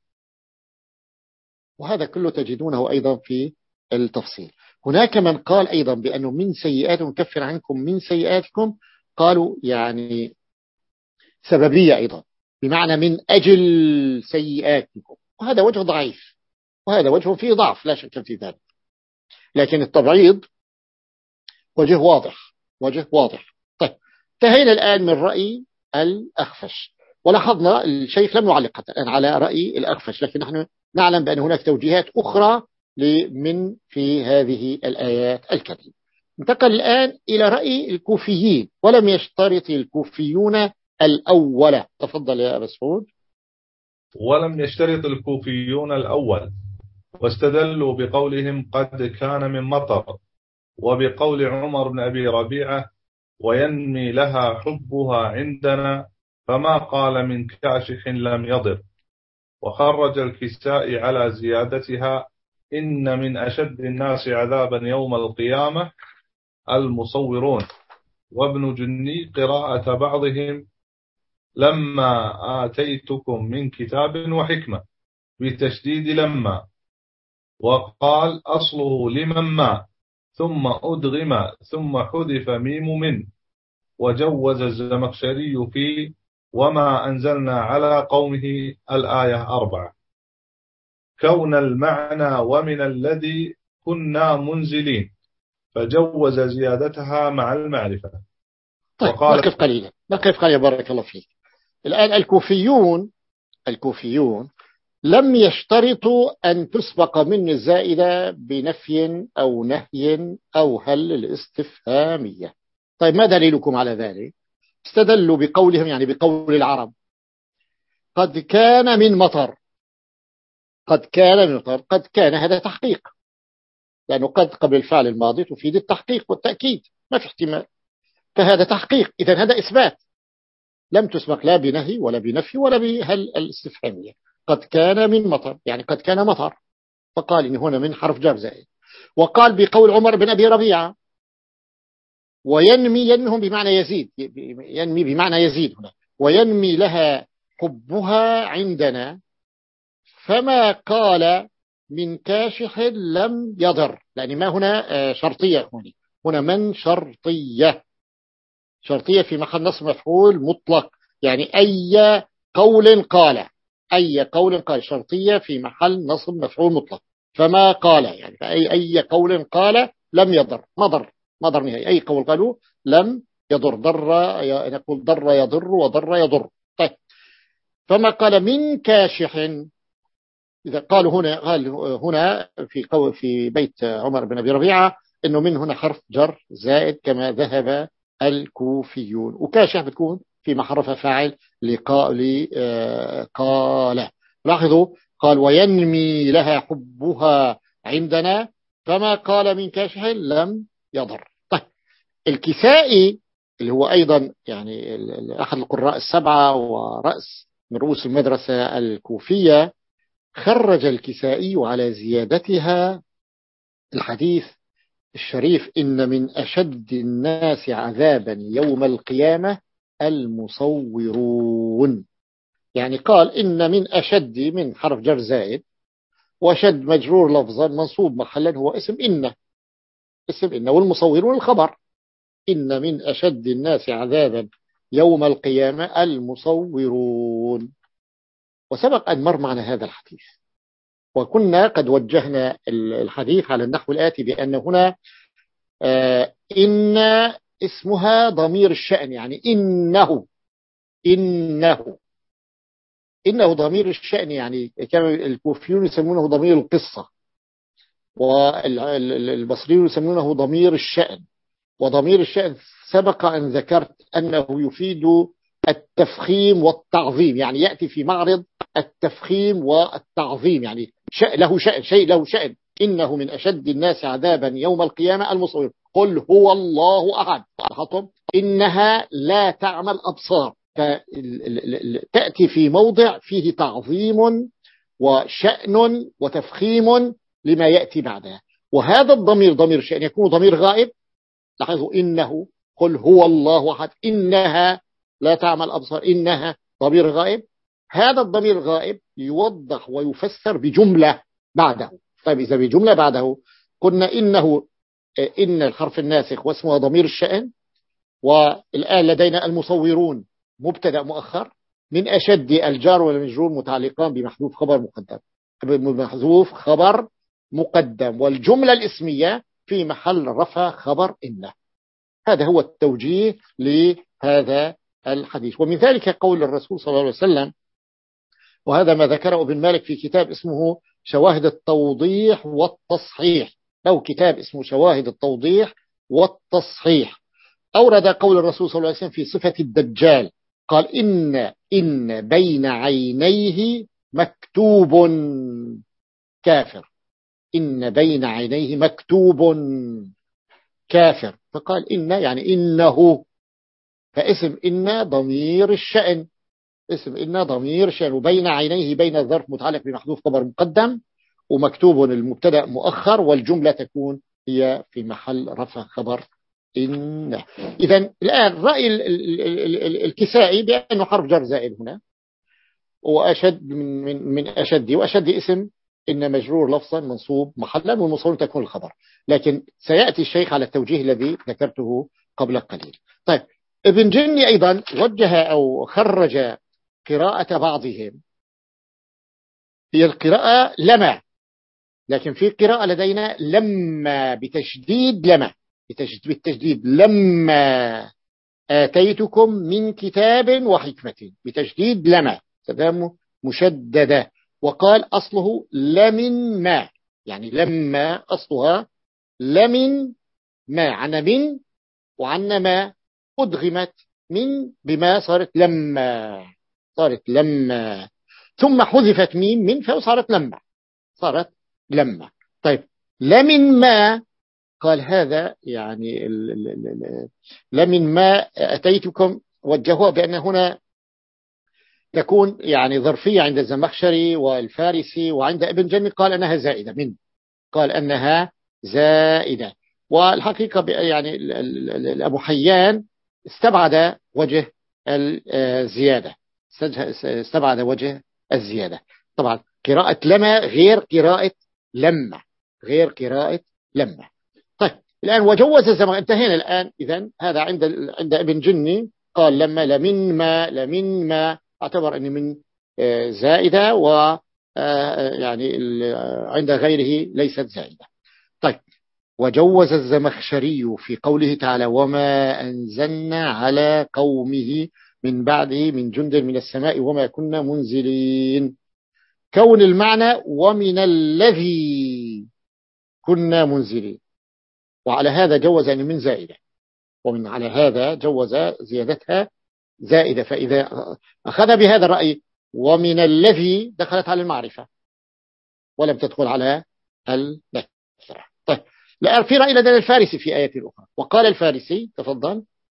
Speaker 1: وهذا كله تجدونه أيضا في التفصيل. هناك من قال أيضا بأنه من سيئاتكم نكفر عنكم من سيئاتكم، قالوا يعني سببية أيضا بمعنى من أجل سيئاتكم، وهذا وجه ضعيف وهذا وجه فيه ضعف لا شك في ذلك، لكن التبعيض وجه واضح وجه واضح. طيب انتهينا الآن من رأي الأخفش، ولاحظنا الشيخ لم يعلق حتى الآن على رأي الأخفش، لكن نحن نعلم بأن هناك توجيهات أخرى لمن في هذه الآيات الكريمة. انتقل الآن إلى رأي الكوفيين، ولم يشترط الكوفيون الأول. تفضل يا أبا سعود.
Speaker 2: ولم يشترط الكوفيون الأول، واستدلوا بقولهم قد كان من مطر، وبقول عمر بن أبي ربيعة وينمي لها حبها عندنا، فما قال من كاشح لم يضر. وخرج الكسائي على زيادتها إن من أشد الناس عذابا يوم القيامة المصورون. وابن جني قراءة بعضهم لما آتيتكم من كتاب وحكمة بتشديد لما، وقال أصله لمن ما ثم أدغم ثم حذف ميم من. وجوز الزمخشري في وما أنزلنا على قومه الآية أربعة كون المعنى ومن الذي كنا منزلين، فجوز زيادتها مع المعرفة.
Speaker 1: طيب
Speaker 2: وقال
Speaker 1: نقف قليلا نقف قليلا بارك الله فيك. الآن الكوفيون الكوفيون لم يشترطوا أن تسبق من الزائدة بنفي أو نهي أو هل الاستفهامية. طيب ما دليلكم على ذلك؟ استدلوا بقولهم يعني بقول العرب قد كان من مطر، قد كان من مطر، قد كان هذا تحقيق، لأنه قد قبل الفعل الماضي تفيد التحقيق والتأكيد ما في احتمال، فهذا تحقيق، إذن هذا إثبات لم تسبق لا بنهي ولا بنفي ولا بهل الاستفهامية. قد كان من مطر يعني قد كان مطر، فقال إن هنا من حرف جر زائد. وقال بقول عمر بن أبي ربيعة وينمي، ينمي بمعنى يزيد، ينمي بمعنى يزيد هنا، وينمي لها حبها عندنا، فما قال من كاشح لم يضر، لأن ما هنا شرطية، هنا هنا من شرطية، شرطية في محل نصب مفعول مطلق، يعني أي قول قال، أي قول قال، شرطية في محل نصب مفعول مطلق. فما قال يعني أي أي قول قال لم يضر، مضر مضر نهائي، أي قول قالوا لم يضر، ضر نقول ضر يضر وضر يضر. طيب فما قال من كاشح، إذا قالوا هنا قال هنا في قول في بيت عمر بن أبي ربيعة إنه من هنا حرف جر زائد كما ذهب الكوفيون، وكاشح بتكون في محرف فاعل لقال قال. لاحظوا قال وينمي لها حبها عندنا، فما قال من كاشح لم يضر. طيب الكسائي اللي هو أيضا يعني أحد القراء السبعة ورأس من رؤوس المدرسة الكوفية، خرج الكسائي على زيادتها الحديث الشريف إن من أشد الناس عذابا يوم القيامة المصورون، يعني قال إن من أشد من حرف جر زائد، وشد مجرور لفظا منصوب محلا هو اسم إن، اسم إن، والمصورون الخبر، إن من أشد الناس عذابا يوم القيامة المصورون. وسبق أن مر معنا هذا الحديث، وكنا قد وجهنا الحديث على النحو الآتي بأن هنا آه إن اسمها ضمير الشأن، يعني إنه إنه إنه ضمير الشأن، يعني كما الكوفيون يسمونه ضمير القصة، والبصريون يسمونه ضمير الشأن. وضمير الشأن سبق أن ذكرت أنه يفيد التفخيم والتعظيم، يعني يأتي في معرض التفخيم والتعظيم، يعني له شأن، شيء له شأن. إنه من أشد الناس عذابا يوم القيامة المصور، قل هو الله أحد. إنها لا تعمى الأبصار، تأتي في موضع فيه تعظيم وشأن وتفخيم لما يأتي بعدها. وهذا الضمير ضمير الشأن يكون ضمير غائب. لاحظوا، إنه قل هو الله أحد، إنها لا تعمى الأبصار، إنها ضمير غائب. هذا الضمير الغائب يوضح ويفسر بجملة بعده. طيب إذا بجملة بعده قلنا إنه إن الحرف الناسخ واسمها ضمير الشأن، والآن لدينا المصورون مبتدأ مؤخر، من أشد الجار والمجرور متعلقان بمحذوف خبر مقدم، بمحذوف خبر مقدم، والجملة الاسمية في محل رفع خبر إنه. هذا هو التوجيه لهذا الحديث. ومن ذلك قول الرسول صلى الله عليه وسلم، وهذا ما ذكره ابن مالك في كتاب اسمه شواهد التوضيح والتصحيح، أو كتاب اسمه شواهد التوضيح والتصحيح. أورد قول الرسول صلى الله عليه وسلم في صفة الدجال، قال إن إن بين عينيه مكتوب كافر، إن بين عينيه مكتوب كافر. فقال إن يعني إنه، فاسم إن ضمير الشأن، اسم إن ضمير الشأن، وبين عينيه بين الظرف متعلق بمحذوف خبر مقدم، ومكتوب المبتدأ مؤخر، والجملة تكون هي في محل رفع خبر إن. إذن الآن رأي الكسائي بأنه حرف جر زائد هنا، وأشد من, من, من أشد، وأشد اسم إن مجرور لفظا منصوب محلا، والمصور تكون الخبر. لكن سيأتي الشيخ على التوجيه الذي ذكرته قبل قليل. طيب ابن جني أيضا وجه أو خرج قراءة بعضهم، هي القراءة لما، لكن في قراءة لدينا لما بتشديد لما، بالتشديد لما آتيتكم من كتاب وحكمة، بتشديد لما تمام مشددة. وقال أصله لمن ما، يعني لما أصلها لمن ما، عن من وعن ما أدغمت من بما صارت لما، صارت لما، ثم حذفت ميم من فصارت لما، صارت لما. طيب لمن ما، قال هذا يعني لمن ما أتيتكم، وجهوها بأن هنا تكون يعني ظرفية عند الزمخشري والفارسي، وعند ابن جني قال أنها زائدة، من قال أنها زائدة. والحقيقة يعني أبو حيان استبعد وجه الزيادة، استبعد وجه الزيادة. طبعا قراءة لما غير قراءة لما، غير قراءة لما. طيب الآن وجوز الزمن، انتهينا الآن. إذن هذا عند عند ابن جني قال لما لمن ما، لمن ما اعتبر أن من زائدة، و يعني عند غيره ليست زائدة. طيب وجوز الزمخشري في قوله تعالى وما أنزلنا على قومه من بعده من جند من السماء وما كنا منزلين، كون المعنى ومن الذي كنا منزلين، وعلى هذا جوز أن من زائدة، ومن على هذا جوز زيادتها زائدة. فإذا أخذ بهذا الرأي ومن الذي دخلت على المعرفة ولم تدخل على النكرة. طيب لا في رأي لدى الفارسي في آية أخرى، وقال الفارسي تفضل.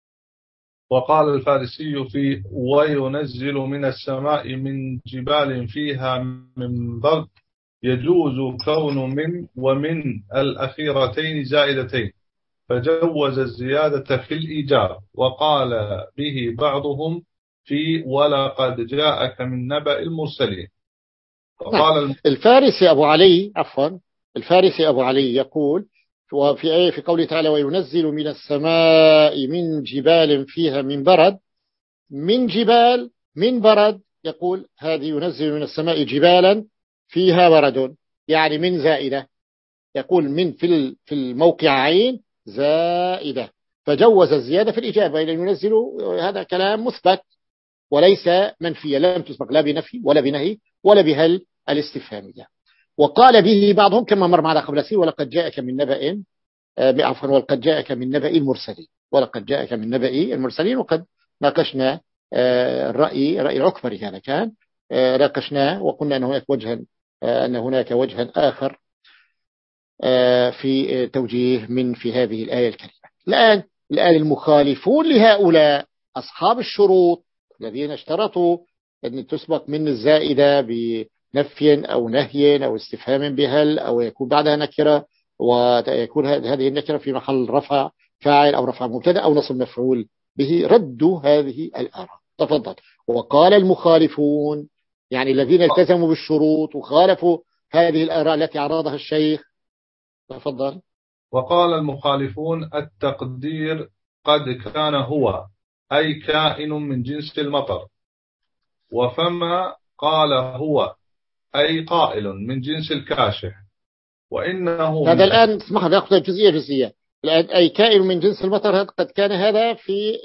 Speaker 2: وقال الفارسي في وينزل من السماء من جبال فيها من برد، يجوز كون من ومن الأخيرتين زائدتين، فجوز الزيادة في الإيجاب. وقال به بعضهم في ولقد جاءك من نبأ المرسلين.
Speaker 1: وقال الفارسي أبو علي عفوا الفارسي أبو علي يقول وفي آية في قوله تعالى وينزل من السماء من جبال فيها من برد، من جبال من برد، يقول هذه ينزل من السماء جبالا فيها برد، يعني من زائدة، يقول من في في الموقعين زائدة، فجوز الزيادة في الإجابة إلى ينزل. هذا كلام مثبت وليس منفية، لم تسبق لا بنفي ولا بنهي ولا بهل الاستفهامية. وقال به بعضهم كما مر معنا قبل سي ولقد جاءك من نبأ عفوا ولقد جاءك من نبأ المرسلين، ولقد جاءك من نبأ المرسلين. وقد ناقشنا الرأي رأي العكبري هذا كان ناقشناه وقلنا أن هناك وجها أن هناك وجها آخر في توجيه من في هذه الآية الكريمة. الآن الآن المخالفون لهؤلاء أصحاب الشروط الذين اشترطوا أن تسبق من الزائدة بنفي أو نهي أو استفهام بهل أو يكون بعدها نكرة ويكون هذه النكرة في محل رفع فاعل أو رفع مبتدا أو نصب مفعول به، ردوا هذه الآراء. تفضل. وقال المخالفون يعني الذين التزموا بالشروط وخالفوا هذه الآراء التي عرضها الشيخ. تفضل.
Speaker 2: وقال المخالفون التقدير قد كان هو أي كائن من جنس المطر، وفما قال هو أي قائل من جنس الكاشح، وإنه
Speaker 1: هذا الآن اسمح لي نأخذ جزئية جزئية. الآن أي كائن من جنس المطر قد كان هذا في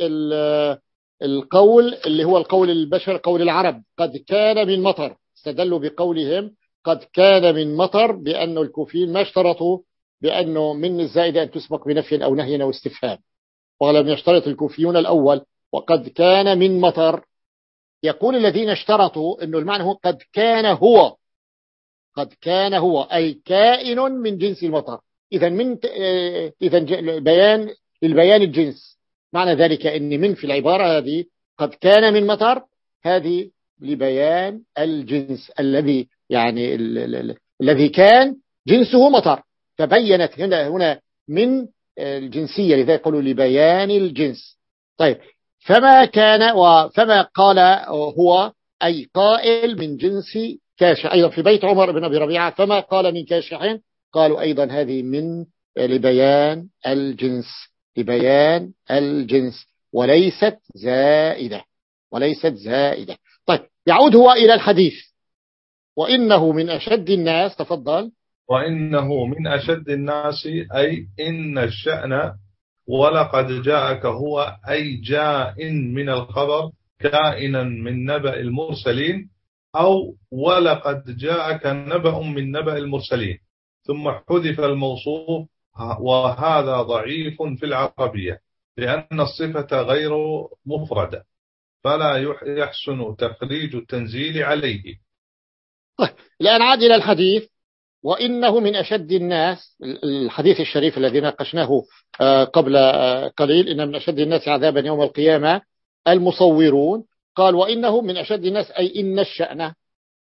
Speaker 1: القول اللي هو القول البشر قول العرب، قد كان من مطر. استدلوا بقولهم قد كان من مطر بأن الكوفيين ما اشترطوا بأنه من الزائدة أن تسبق بنفي أو نهي أو استفهام، ولم يشترط الكوفيون الأول وقد كان من مطر. يقول الذين اشترطوا أنه المعنى هو قد كان هو، قد كان هو أي كائن من جنس المطر. إذا من إذا بيان للبيان الجنس، معنى ذلك أن من في العبارة هذه قد كان من مطر هذه لبيان الجنس الذي يعني ال ال ال الذي كان جنسه مطر، فبينت هنا هنا من الجنسية، لذلك يقولوا لبيان الجنس. طيب فما كان وفما قال هو أي قائل من جنس كاشح. أيضا في بيت عمر بن أبي ربيعة فما قال من كاشح قالوا أيضا هذه من لبيان الجنس، لبيان الجنس وليست زائدة، وليست زائدة. طيب يعود هو إلى الحديث وإنه من أشد الناس. تفضل.
Speaker 2: وإنه من أشد الناس أي إن الشأن ولقد جاءك هو أي جاء من الخبر كائنا من نبأ المرسلين، أو ولقد جاءك نبأ من نبأ المرسلين ثم حذف الموصوف، وهذا ضعيف في العربية لأن الصفة غير مفردة فلا يحسن تخريج التنزيل عليه.
Speaker 1: طيب الآن عاد إلى الحديث وإنه من أشد الناس، الحديث الشريف الذي ناقشناه قبل قليل، إن من أشد الناس عذابا يوم القيامة المصورون. قال وإنه من أشد الناس أي إن الشأن،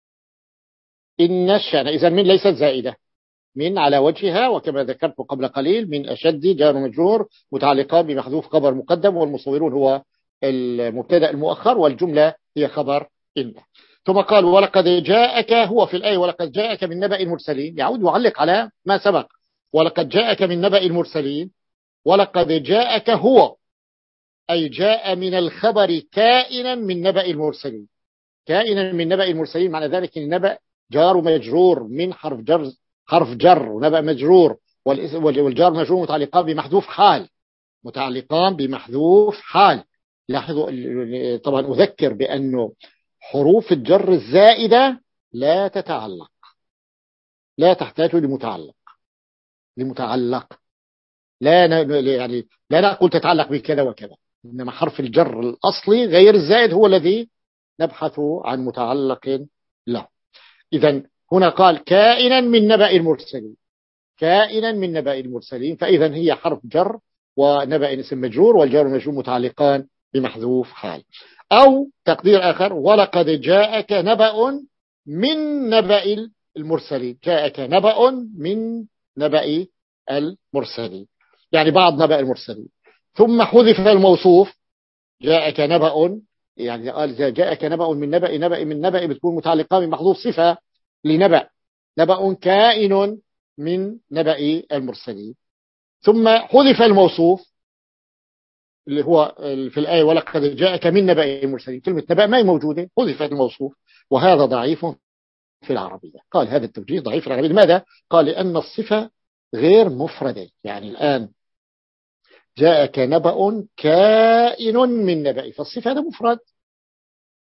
Speaker 1: إن الشأن إذا من ليست زائدة، من على وجهها وكما ذكرت قبل قليل من أشد جار مجرور متعلقان بمحذوف خبر مقدم، والمصورون هو المبتدأ المؤخر والجملة هي خبر إن. ثم قال ولقد جاءك هو في الآية ولقد جاءك من نبأ المرسلين، يعود يعلق على ما سبق. ولقد جاءك من نبأ المرسلين ولقد جاءك هو أي جاء من الخبر كائنا من نبأ المرسلين، كائنا من نبأ المرسلين معنى ذلك النبأ جار مجرور من حرف جر، حرف جر ونبأ مجرور والجار مجرور متعلقان بمحذوف حال، متعلقان بمحذوف حال. لاحظوا طبعا أذكر بأنه حروف الجر الزائدة لا تتعلق، لا تحتاج لمتعلق، لمتعلق لا يعني لا نقول تتعلق بكذا وكذا، إنما حرف الجر الأصلي غير الزائد هو الذي نبحث عن متعلق له. إذن هنا قال كائنا من نبأ المرسلين، كائنا من نبأ المرسلين، فإذا هي حرف جر ونبأ اسم مجرور والجار مجرور متعلقان بمحذوف حال. أو تقدير آخر ولقد جاءك نبأ من نبأ المرسلين، جاءك نبأ من نبأ المرسلين يعني بعض نبأ المرسلين. ثم حذف الموصوف جاءك نبأ، يعني قال جاءك نبأ من نبأ، نبأ من نبأ بتكون متعلقة بمحذوف صفة لنبأ، نبأ كائن من نبأ المرسلين. ثم حذف الموصوف اللي هو في الآية ولقد جاءك من نبأ المرسلين، كلمة نبأ ما هي موجودة، حذفت الموصوف، وهذا ضعيف في العربية. قال هذا التوجيه ضعيف في العربية. لماذا؟ قال لأن الصفة غير مفردة، يعني الآن جاءك نبأ كائن من نبأ، فالصفة هذا مفرد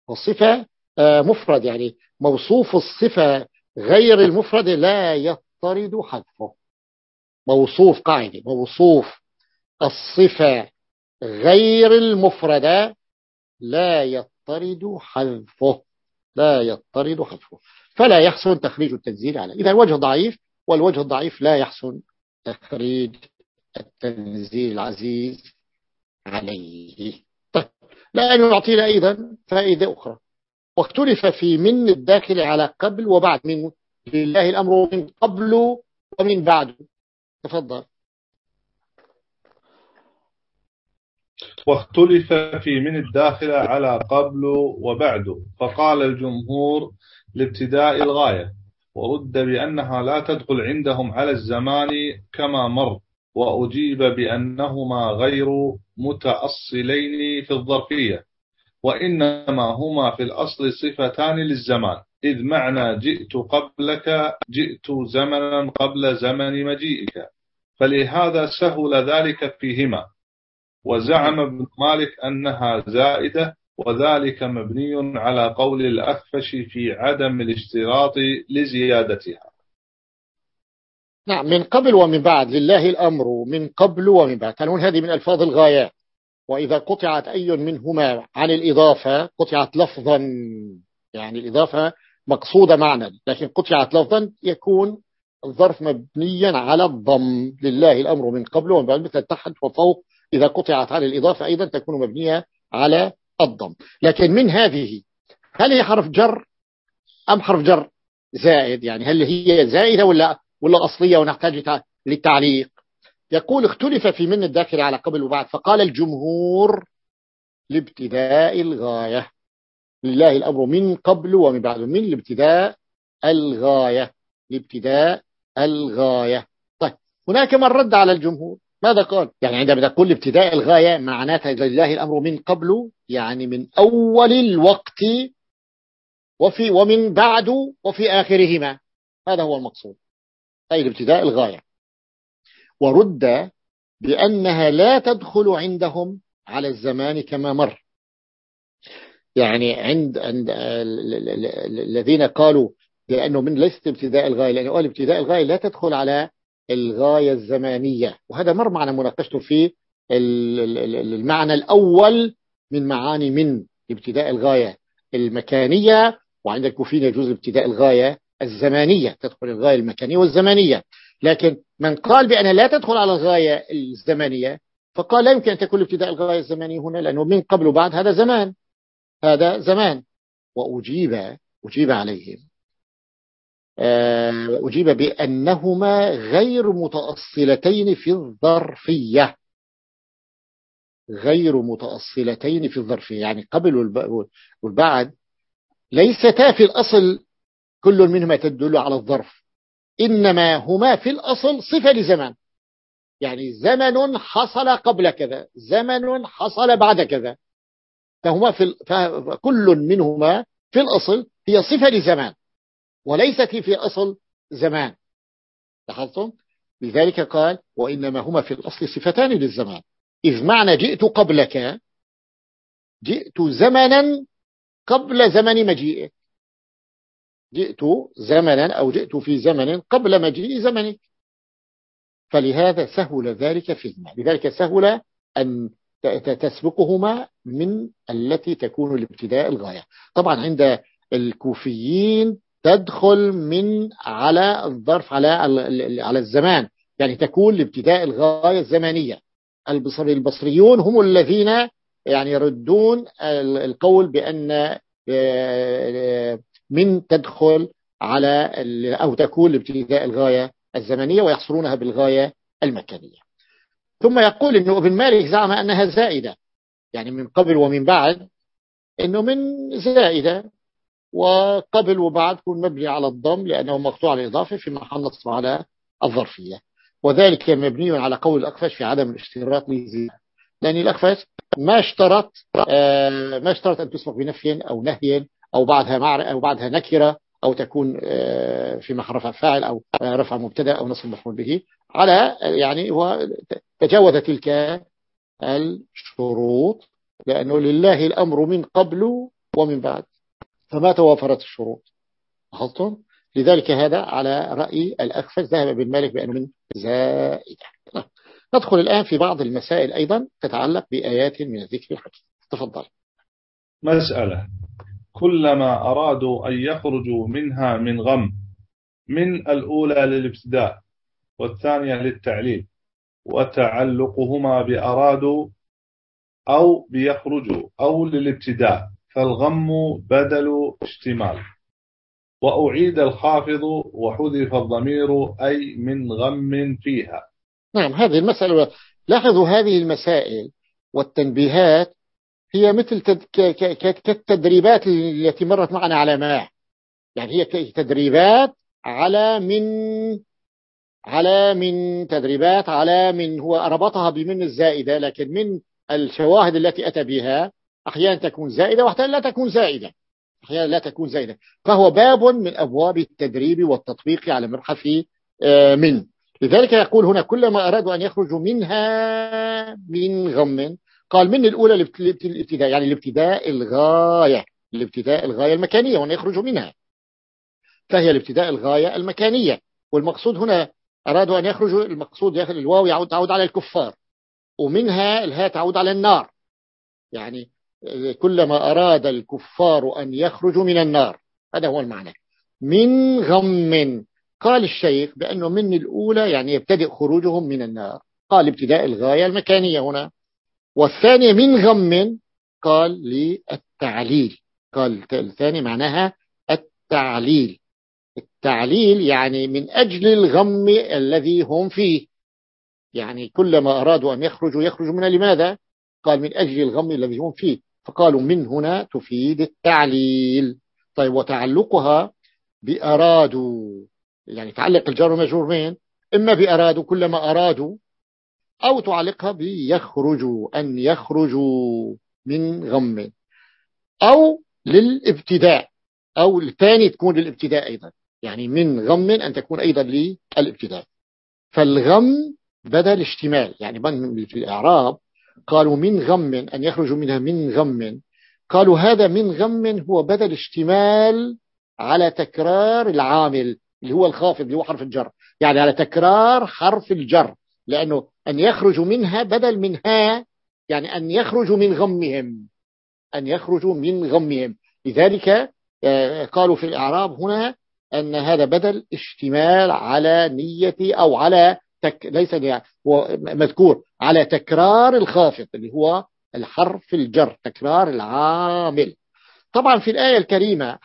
Speaker 1: والصفة مفرد، يعني موصوف الصفة غير المفرد لا يضطرد حذفه. موصوف قاعدة، موصوف الصفة غير المفردة لا يضطرد حذفه، لا يضطرد حذفه، فلا يحسن تخريج التنزيل عليه. إذا الوجه ضعيف، والوجه الضعيف لا يحسن تخريج التنزيل العزيز عليه. طيب، لأنه يعطينا أيضا فائدة أخرى. واختلف في من الداخل على قبل وبعد منه، لله الأمر من قبل ومن بعد. تفضل.
Speaker 2: واختلف في من الداخل على قبل وبعد، فقال الجمهور لابتداء الغاية، ورد بأنها لا تدخل عندهم على الزمان كما مر، وأجيب بأنهما غير متأصلين في الظرفية، وإنما هما في الأصل صفتان للزمان، إذ معنى جئت قبلك جئت زمنا قبل زمن مجيئك، فلهذا سهل ذلك فيهما. وزعم ابن مالك أنها زائدة، وذلك مبني على قول الأخفش في عدم الاشتراط لزيادتها.
Speaker 1: نعم، من قبل ومن بعد، لله الأمر من قبل ومن بعد، تنون هذه من ألفاظ الغايات، وإذا قطعت أي منهما عن الإضافة قطعت لفظا، يعني الإضافة مقصودة معنى، لكن قطعت لفظا يكون الظرف مبنيا على الضم. لله الأمر من قبل ومن بعد، مثل تحت وفوق، إذا قطعت على الإضافة أيضا تكون مبنية على الضم. لكن من هذه، هل هي حرف جر أم حرف جر زائد؟ يعني هل هي زائدة ولا ولا أصلية ونحتاج للتعليق؟ يقول اختلف في من الداخل على قبل وبعد، فقال الجمهور لابتداء الغاية، لله الأمر من قبل ومن بعد، من لابتداء الغاية، لابتداء الغاية. طيب، هناك من رد على الجمهور، ماذا قال؟ يعني عندما تقول ابتداء الغاية معناتها لله الأمر من قبل، يعني من أول الوقت وفي ومن بعد وفي آخرهما، هذا هو المقصود، أي ابتداء الغاية. ورد بأنها لا تدخل عندهم على الزمان كما مر، يعني عند عند الذين قالوا لأنه من ليست ابتداء الغاية، لأنه قال ابتداء الغاية لا تدخل على الغاية الزمانية، وهذا مر معنا مناقشته في المعنى الأول من معاني من ابتداء الغاية المكانية، وعند الكوفيين يجوز ابتداء الغاية الزمانية، تدخل الغاية المكانية والزمانية. لكن من قال بأنها لا تدخل على الغاية الزمانية فقال لا يمكن أن تكون ابتداء الغاية الزمانية هنا، لأنه من قبل وبعد هذا زمان، هذا زمان. وأجيب أجيب عليهم أجيب بأنهما غير متأصلتين في الظرفية، غير متأصلتين في الظرفية، يعني قبل والبعد ليستا في الأصل كل منهما تدل على الظرف، إنما هما في الأصل صفة لزمان، يعني زمن حصل قبل كذا، زمن حصل بعد كذا، فهما في فكل منهما في الأصل هي صفة لزمان، وليست في الأصل زمان. لاحظتم؟ لذلك قال وإنما هما في الأصل صفتان للزمان، إذ معنى جئت قبلك جئت زمنا قبل زمن مجيئك، جئت زمنا أو جئت في زمن قبل مجيء زمنك، فلهذا سهل ذلك فيهما، لذلك سهل أن تسبقهما من التي تكون الابتداء الغاية. طبعا عند الكوفيين تدخل من على الظرف على على الزمان، يعني تكون لابتداء الغاية الزمانية. البصري البصريون هم الذين يعني يردون القول بأن من تدخل على أو تكون لابتداء الغاية الزمنية، ويحصرونها بالغاية المكانية. ثم يقول إنه ابن مالك زعم أنها زائدة، يعني من قبل ومن بعد إنه من زائدة، وقبل وبعد تكون مبني على الضم لأنه مقطوع على الإضافة في محل نصب على الظرفية، وذلك مبني على قول الأخفش في عدم الاشتراط لزيادة، لأن الأخفش ما اشترط آه ما اشترط أن تسبق بنفي أو نهي أو بعدها معرفة أو بعدها نكرة أو تكون آه في محل رفع فاعل أو رفع مبتدا أو نصب مفعول به، على يعني هو تجاوز تلك الشروط، لأنه لله الأمر من قبل ومن بعد، فما توافرت الشروط. لاحظتم؟ لذلك هذا على رأي الأخفش، ذهب ابن مالك بأنه من زائدة. ندخل الآن في بعض المسائل أيضا تتعلق بآيات من الذكر الحكيم. تفضل.
Speaker 2: مسألة: كلما أرادوا أن يخرجوا منها من غم، من الأولى للابتداء والثانية للتعليل، وتعلقهما بأرادوا أو بيخرجوا أو للابتداء، فالغم بدل اشتمال، وأعيد الخافض وحذف الضمير أي من غم فيها.
Speaker 1: نعم، هذه المسألة، لاحظوا هذه المسائل والتنبيهات هي مثل تد... ك... ك... كالتدريبات التي مرت معنا على ما، يعني هي تدريبات على من على من تدريبات على من، هو ربطها بمن الزائدة، لكن من الشواهد التي أتى بها أحيانا تكون زائدة وأحيانا لا تكون زائدة، أحيانا لا تكون زائدة، فهو باب من أبواب التدريب والتطبيق على مرحف من. لذلك يقول هنا: كلما أرادوا أن يخرجوا منها من غم، قال من الأولى الابتداء، يعني الابتداء الغاية، الابتداء الغاية المكانية، وأن يخرجوا منها، فهي الابتداء الغاية المكانية. والمقصود هنا أرادوا أن يخرجوا، المقصود الواو يعود تعود على الكفار، ومنها الهاء تعود على النار، يعني كلما أراد الكفار أن يخرجوا من النار، هذا هو المعنى من غم. قال الشيخ بأنه من الأولى يعني يبتدئ خروجهم من النار، قال ابتداء الغاية المكانية هنا. والثانية من غم قال للتعليل، قال الثاني معناها التعليل. التعليل يعني من أجل الغم الذي هم فيه، يعني كلما أرادوا أن يخرجوا يخرجوا منها، لماذا؟ قال من أجل الغم الذي هم فيه، فقالوا من هنا تفيد التعليل. طيب، وتعلقها بأرادوا، يعني تعلق الجار والمجرور مين؟ إما بأرادوا كلما أرادوا، أو تعلقها بيخرجوا أن يخرجوا من غم، أو للابتداء، أو الثاني تكون للابتداء أيضا، يعني من غم أن تكون أيضا للابتداء. فالغم بدل اشتمال، يعني في الإعراب قالوا من غم أن يخرجوا منها من غم، قالوا هذا من غم هو بدل اشتمال على تكرار العامل اللي هو الخافض اللي هو حرف الجر، يعني على تكرار حرف الجر، لأنه أن يخرجوا منها بدل منها، يعني أن يخرجوا من غمهم، أن يخرجوا من غمهم. لذلك قالوا في الإعراب هنا أن هذا بدل اشتمال على نية، أو على تك... ليس هو مذكور على تكرار الخافض اللي هو الحرف الجر، تكرار العامل. طبعا في الآية الكريمة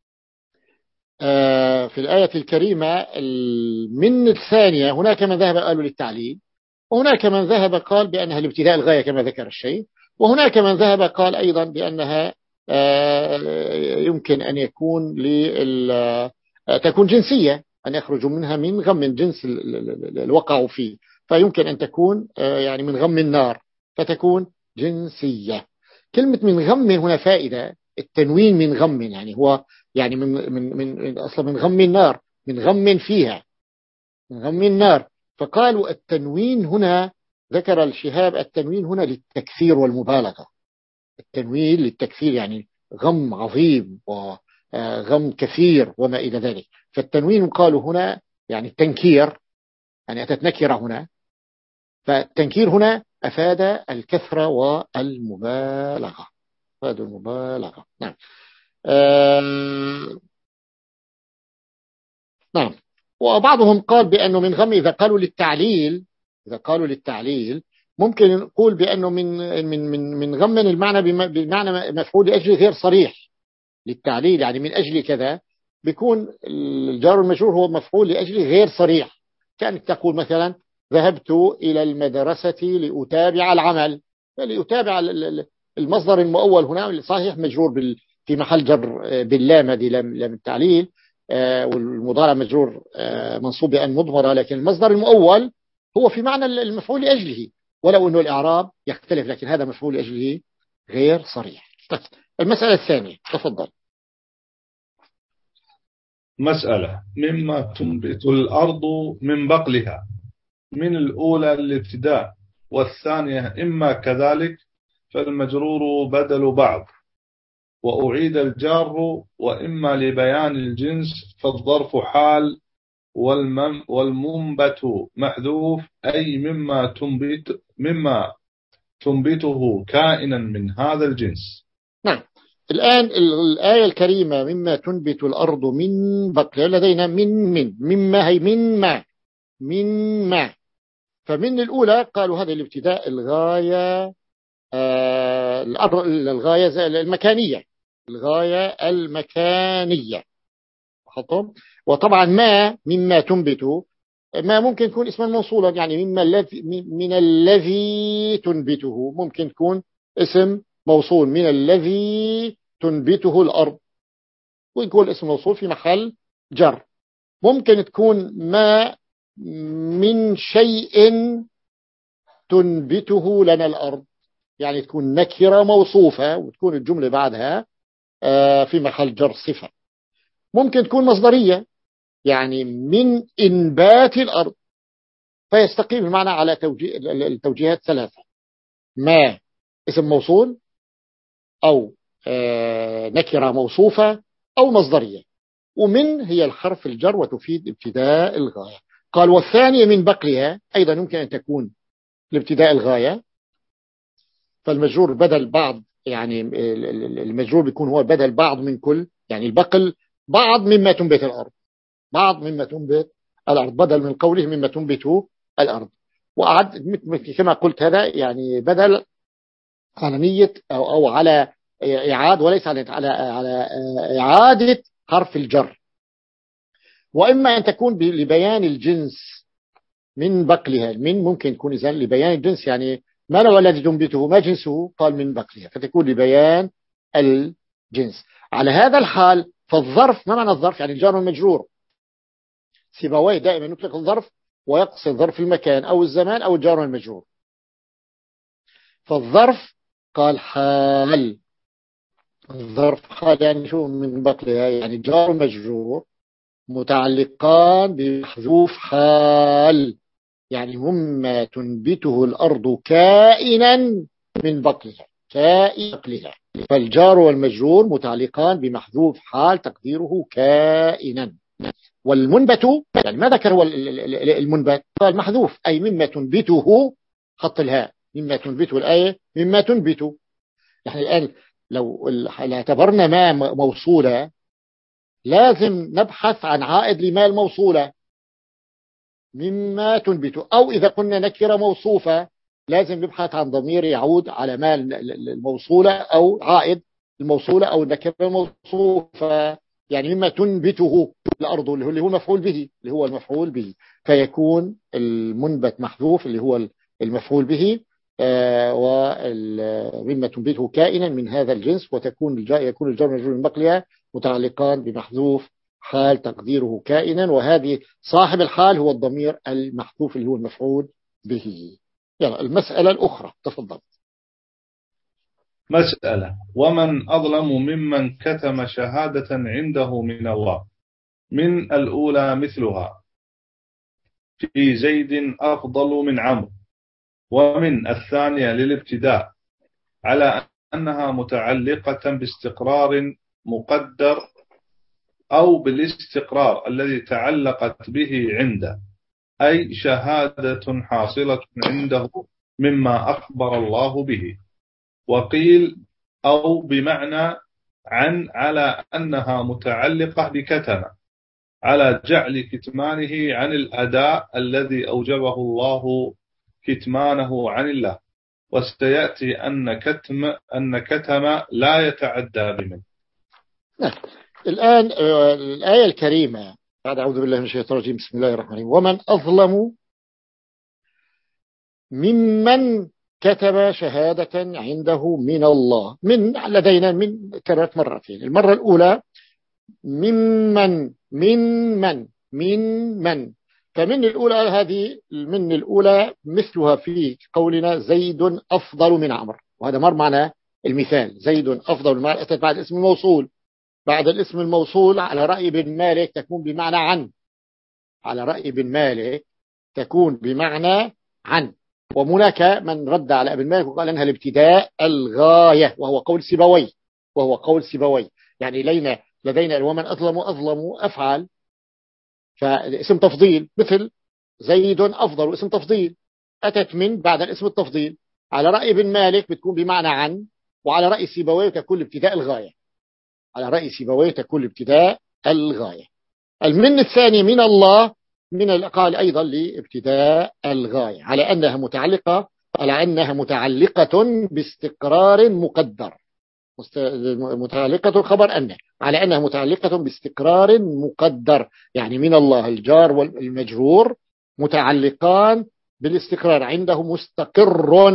Speaker 1: في الآية الكريمة من الثانية هناك من ذهب قالوا للتعليل، وهناك من ذهب قال بأنها الابتداء الغاية كما ذكر الشيء، وهناك من ذهب قال أيضا بأنها يمكن أن يكون تكون جنسية، أن يخرجوا منها من غم جنس الوقع فيه، فيمكن أن تكون يعني من غم النار فتكون جنسية. كلمة من غم هنا فائدة، التنوين من غم، يعني هو يعني من من من أصلا من غم النار، من غم فيها، من غم النار. فقالوا التنوين هنا، ذكر الشهاب التنوين هنا للتكثير والمبالغة، التنوين للتكثير يعني غم عظيم وغم كثير وما إلى ذلك. فالتنوين قالوا هنا يعني التنكير، يعني أتت نكرة هنا، فالتنكير هنا أفاد الكثرة والمبالغة، أفاد المبالغة. نعم. آه نعم. وبعضهم قال بأنه من غم إذا قالوا للتعليل، إذا قالوا للتعليل ممكن نقول بأنه من من من من غم المعنى بمعنى مفعول لأجل غير صريح، للتعليل يعني من أجل كذا، بيكون الجار المجرور هو مفعول لأجل غير صريح، كأنك تقول مثلا ذهبت إلى المدرسة لأتابع العمل، لأتابع المصدر المؤول هنا صحيح مجرور في محل جر باللام، هذه لام التعليل، والمضارع مجرور منصوب بأن مضمرة، لكن المصدر المؤول هو في معنى المفعول لأجله، ولو أنه الإعراب يختلف، لكن هذا مفعول لأجله غير صريح. المسألة الثانية، تفضل.
Speaker 2: مسألة: مما تنبت الأرض من بقلها، من الأولى الابتداء والثانية إما كذلك، فالمجرور بدل بعض، وأعيد الجار، وإما لبيان الجنس فالظرف حال، والمم والمنبت محذوف، أي مما تنبت مما تنبته كائنا من هذا الجنس.
Speaker 1: نعم. الآن الآية الكريمة مما تنبت الأرض من بقلها، لدينا من من مما هي من ما من ما فمن الأولى قالوا هذا الابتداء الغاية آه الغاية المكانية الغاية المكانية حطهم. وطبعا ما مما تنبت ما ممكن يكون اسما موصولا، يعني مما الذي من الذي تنبته ممكن يكون اسم موصول من الذي تنبته الأرض، ويكون اسم موصول في محل جر. ممكن تكون ما من شيء تنبته لنا الأرض، يعني تكون نكرة موصوفة وتكون الجملة بعدها في محل جر صفة. ممكن تكون مصدرية، يعني من إنبات الأرض، فيستقيم المعنى على توجيه التوجيهات ثلاثة: ما اسم موصول، أو نكرة موصوفة، أو مصدرية. ومن هي الحرف الجر وتفيد ابتداء الغاية. قال والثانية من بقلها أيضا يمكن أن تكون لابتداء الغاية، فالمجرور بدل بعض، يعني المجرور بيكون هو بدل بعض من كل، يعني البقل بعض مما تنبت الأرض، بعض مما تنبت الأرض بدل من قوله مما تنبت الأرض. وأعد كما قلت هذا يعني بدل على نية أو, أو على إعادة، وليس على على على إعادة حرف الجر. وإما أن تكون لبيان الجنس من بقلها، من ممكن يكون إذن لبيان الجنس، يعني ما نوع الذي تنبته ما جنسه، قال من بقلها، فتكون لبيان الجنس. على هذا الحال فالظرف، ما معنى الظرف؟ يعني الجار والمجرور. سيبويه دائما يطلق الظرف ويقصد ظرف المكان أو الزمان أو الجار والمجرور. فالظرف قال حال، الظرف حال يعني شو من بقلها، يعني جار ومجرور متعلقان بمحذوف حال، يعني مما تنبته الأرض كائنا من بقلها، كائن بقلها. فالجار والمجرور متعلقان بمحذوف حال تقديره كائنا. والمنبت يعني ما ذكر هو المنبت، قال محذوف أي مما تنبته، خط الهاء مما تنبته الآية مما تنبته. يعني الآن لو اعتبرنا ما موصولة لازم نبحث عن عائد لما الموصولة مما تنبته، أو إذا قلنا نكرة موصوفة لازم نبحث عن ضمير يعود على ما الموصولة أو عائد الموصولة أو النكرة الموصوفة، يعني مما تنبته الأرض اللي هو المفعول به اللي هو المفعول به، فيكون المنبت محذوف اللي هو المفعول به، آه ومما تنبته كائنا من هذا الجنس، وتكون يكون الجار والمجرور من بقلها متعلقان بمحذوف حال تقديره كائنا، وهذه صاحب الحال هو الضمير المحذوف اللي هو المفعول به. يلا المسألة الأخرى تفضل.
Speaker 2: مسألة: ومن أظلم ممن كتم شهادة عنده من الله. من الأولى مثلها في زيد أفضل من عمرو. ومن الثانية للابتداء على أنها متعلقة باستقرار مقدر أو بالاستقرار الذي تعلقت به عنده، أي شهادة حاصلة عنده مما أخبر الله به. وقيل أو بمعنى عن على أنها متعلقة بكتم على جعل كتمانه عن الأداء الذي أوجبه الله كتمانه عن الله. وسيأتي أن كتم أن كتم لا يتعدى بمن.
Speaker 1: الآن الآية الكريمة بعد أعوذ بالله من الشيطان الرجيم بسم الله الرحمن الرحيم: ومن أظلم ممن كتب شهادة عنده من الله. من لدينا من كررت مرتين، المرة الأولى ممن من من من من فمن الأولى هذه من الأولى مثلها في قولنا زيد أفضل من عمرو، وهذا مر معنا المثال زيد أفضل من عمرو، أتت بعد اسم الموصول. بعد الاسم الموصول على رأي ابن مالك تكون بمعنى عن، على رأي ابن مالك تكون بمعنى عن. وهناك من رد على ابن مالك وقال انها الابتداء الغاية، وهو قول سيبويه وهو قول سيبويه. يعني لينا لدينا ومن أظلم أظلم أفعال، فاسم تفضيل مثل زيد أفضل، اسم تفضيل أتت من بعد الاسم التفضيل. على رأي ابن مالك بتكون بمعنى عن، وعلى رأي سيبويه تكون ابتداء الغاية. على رأي سيبويه تكون ابتداء الغاية. المن الثاني من الله من القال أيضا لابتداء الغاية، على أنها متعلقة على أنها متعلقة باستقرار مقدر. متعلقة الخبر أن على أنها متعلقة باستقرار مقدر، يعني من الله الجار والمجرور متعلقان بالاستقرار، عنده مستقر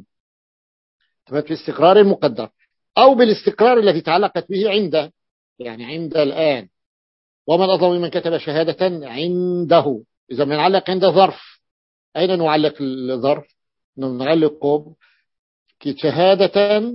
Speaker 1: باستقرار مقدر، أو بالاستقرار الذي تعلقت به عنده، يعني عند الآن. ومن أظلم من كتب شهادة عنده، إذا بنعلق عند ظرف، أين نعلق الظرف؟ نعلق شهادة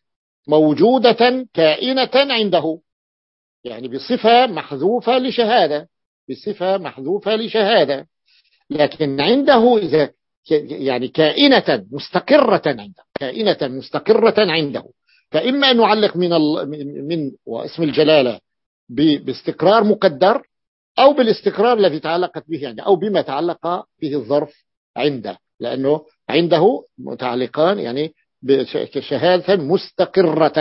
Speaker 1: موجودة كائنة عنده، يعني بصفة محذوفة لشهادة، بصفة محذوفة لشهادة. لكن عنده إذا يعني كائنة مستقرة عنده، كائنة مستقرة عنده، فإما أن نعلق من من واسم الجلالة باستقرار مقدر، أو بالاستقرار الذي تعلقت به عنده، أو بما تعلق به الظرف عنده، لأنه عنده متعلقان يعني شهادة مستقرة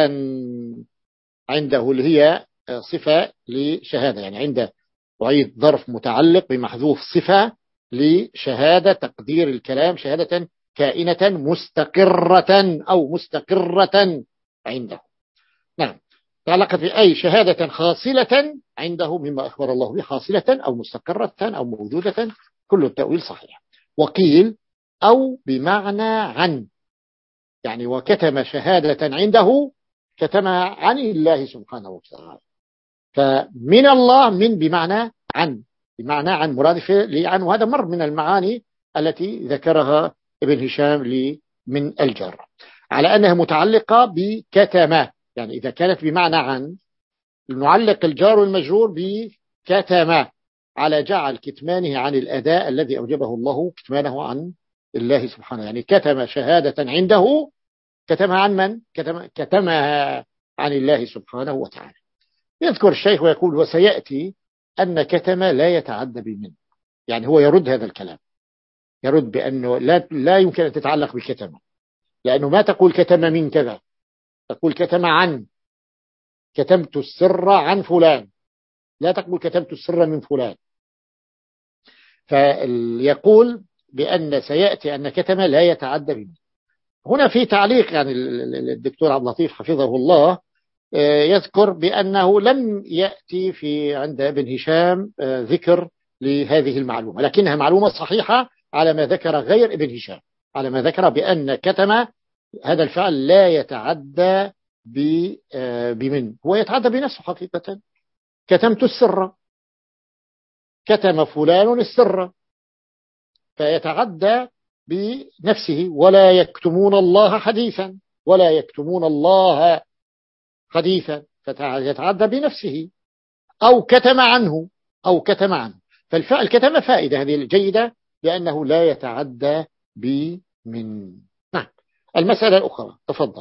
Speaker 1: عنده اللي هي صفة لشهادة، يعني عنده وعيد ظرف متعلق بمحذوف صفة لشهادة، تقدير الكلام شهادة كائنة مستقرة أو مستقرة عنده. نعم، تعلقت بأي شهادة حاصلة عنده مما أخبر الله به، حاصلة أو مستقرة أو موجودة، كل التأويل صحيح. وقيل أو بمعنى عن، يعني وكتم شهادة عنده كتمها عن الله سبحانه وتعالى. فمن الله من بمعنى عن، بمعنى عن مرادف لعن، وهذا مر من المعاني التي ذكرها ابن هشام لي من الجر، على أنها متعلقة بكتمة. يعني إذا كانت بمعنى عن نعلق الجار والمجرور بكتمة، على جعل كتمانه عن الأداء الذي أوجبه الله كتمانه عن الله سبحانه. يعني كتم شهادة عنده، كتمها عن من؟ كتم كتمها عن الله سبحانه وتعالى. يذكر الشيخ ويقول وسيأتي أن كتم لا يتعدى بمن، يعني هو يرد هذا الكلام، يرد بأنه لا, لا يمكن أن تتعلق بكتم، لأنه ما تقول كتم من كذا، تقول كتم عن، كتمت السر عن فلان، لا تقول كتمت السر من فلان. فيقول بأن سيأتي أن كتم لا يتعدى بمن. هنا في تعليق، يعني الدكتور عبد اللطيف حفظه الله يذكر بأنه لم يأتي في عند ابن هشام ذكر لهذه المعلومة، لكنها معلومة صحيحة على ما ذكر غير ابن هشام، على ما ذكر بأن كتم هذا الفعل لا يتعدى بمن، هو يتعدى بنفسه حقيقة. كتمت السر، كتم فلان السر، فيتعدى بنفسه. ولا يكتمون الله حديثا، ولا يكتمون الله حديثا، فيتعدى بنفسه. أو كتم عنه، أو كتم عنه، فالفعل كتم فائدة هذه الجيدة لأنه لا يتعدى بمن. نعم. المسألة الأخرى تفضل.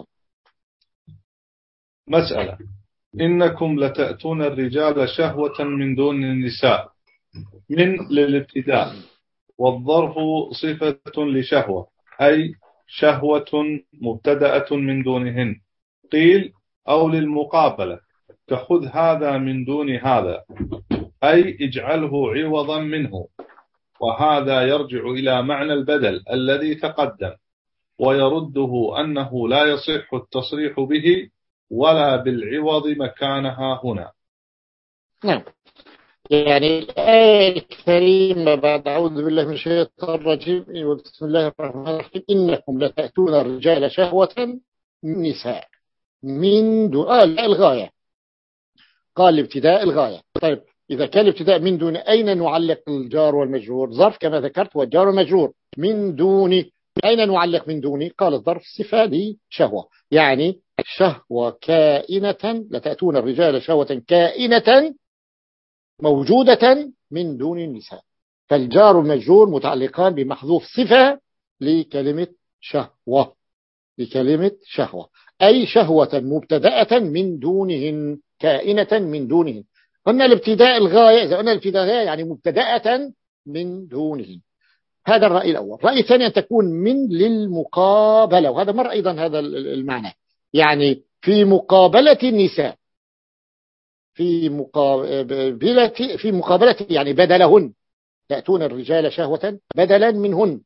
Speaker 2: مسألة: إنكم لتأتون الرجال شهوة من دون النساء. من للابتداء، والظرف صفة لشهوة، أي شهوة مبتدأة من دونهن. قيل أو للمقابلة، كخذ هذا من دون هذا، أي اجعله عوضا منه. وهذا يرجع إلى معنى البدل الذي تقدم، ويرده أنه لا يصح التصريح به ولا بالعوض مكانها هنا.
Speaker 1: نعم، يعني الآية الكريمة بعد أعوذ بالله من الشيطان الرجيم وبسم الله الرحمن الرحيم إنكم لتأتون الرجال شهوة من نساء من دون آه الغاية، قال الابتداء الغاية. طيب إذا كان الابتداء من دون، أين نعلق الجار والمجرور؟ ظرف كما ذكرت والجار والمجرور من دون، أين نعلق من دون؟ قال الظرف صفة لشهوة، يعني شهوة كائنة، لتأتون الرجال شهوة كائنة موجودة من دون النساء. فالجار والمجرور متعلقان بمحذوف صفة لكلمة شهوة، لكلمة شهوة. أي شهوة مبتدأة من دونهن، كائنة من دونهن. قلنا الابتداء الغاية، إذا قلنا الابتداء الغاية يعني مبتدأة من دونهن. هذا الرأي الأول. الرأي الثاني أن تكون من للمقابلة، وهذا مر أيضا هذا المعنى، يعني في مقابلة النساء، في مقابلة في مقابلة يعني بدلهن، تأتون الرجال شهوة بدلا منهن،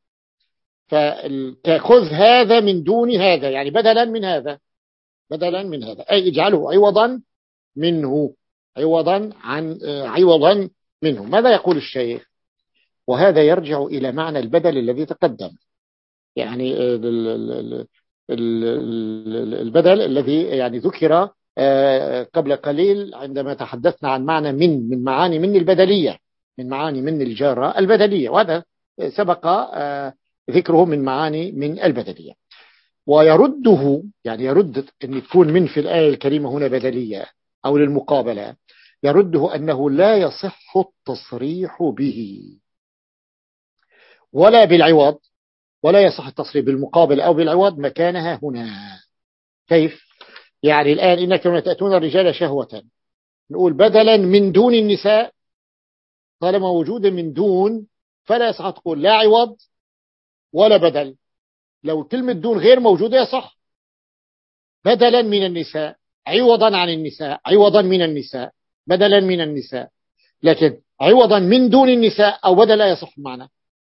Speaker 1: فتأخذ هذا من دون هذا، يعني بدلا من هذا، بدلا من هذا، أي اجعله عوضا منه، عوضا عن عوضا منه. ماذا يقول الشيخ؟ وهذا يرجع إلى معنى البدل الذي تقدم، يعني البدل الذي يعني ذكر قبل قليل عندما تحدثنا عن معنى من من معاني من البدلية، من معاني من الجارة البدلية، وهذا سبق ذكره من معاني من البدلية. ويرده، يعني يرد أن تكون من في الآية الكريمة هنا بدلية أو للمقابلة، يرده أنه لا يصح التصريح به ولا بالعوض، ولا يصح التصريح بالمقابل أو بالعوض مكانها هنا. كيف؟ يعني الآن إنكم تأتون الرجال شهوة، نقول بدلا من دون النساء، طالما وجود من دون فلا يصح تقول لا عوض ولا بدل. لو كلمة دون غير موجودة يصح، بدلا من النساء، عوضا عن النساء، عوضا من النساء، بدلا من النساء، لكن عوضا من دون النساء أو بدل لا يصح معنا.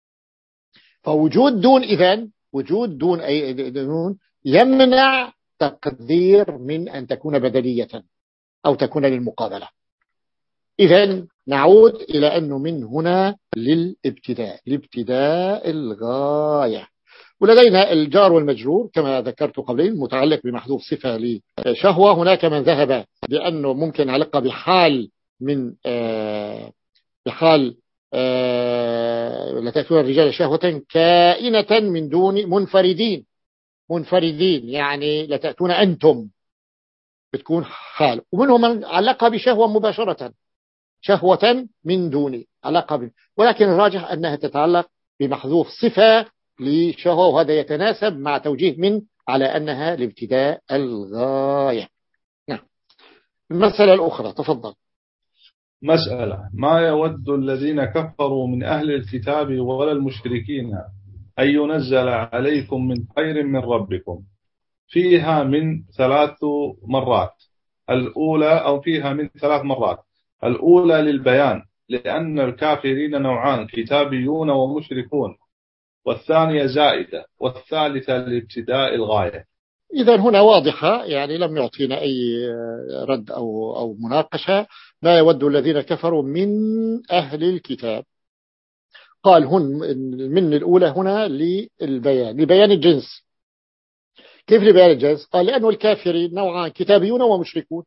Speaker 1: فوجود دون، إذن وجود دون أي دون يمنع تقدير من أن تكون بدلية أو تكون للمقابلة. إذن نعود إلى أنه من هنا للابتداء، لابتداء الغاية. ولدينا الجار والمجرور كما ذكرت قبل متعلق بمحذوف صفة لشهوة. هناك من ذهب بأنه ممكن علقة بحال من آه بحال آه لتأتون الرجال شهوة كائنة من دون منفردين، منفردين يعني لتأتون أنتم، بتكون حال. ومنهم من علقها بشهوة مباشرة، شهوة من دون علاقة ب... ولكن الراجح أنها تتعلق بمحذوف صفة لشهوة، وهذا يتناسب مع توجيه من على أنها لابتداء الغاية. نعم. المسألة الأخرى تفضل.
Speaker 2: مسألة: ما يود الذين كفروا من أهل الكتاب ولا المشركين أن ينزل عليكم من خير من ربكم. فيها من ثلاث مرات. الأولى أو فيها من ثلاث مرات. الأولى للبيان، لأن الكافرين نوعان: كتابيون ومشركون. والثانية زائدة. والثالثة لابتداء الغاية.
Speaker 1: إذا هنا واضحة، يعني لم يعطينا أي رد أو أو مناقشة. ما يود الذين كفروا من أهل الكتاب، قال هن من الأولى هنا للبيان، لبيان الجنس. كيف لبيان الجنس؟ قال لأنه الكافرين نوعان: كتابيون ومشركون.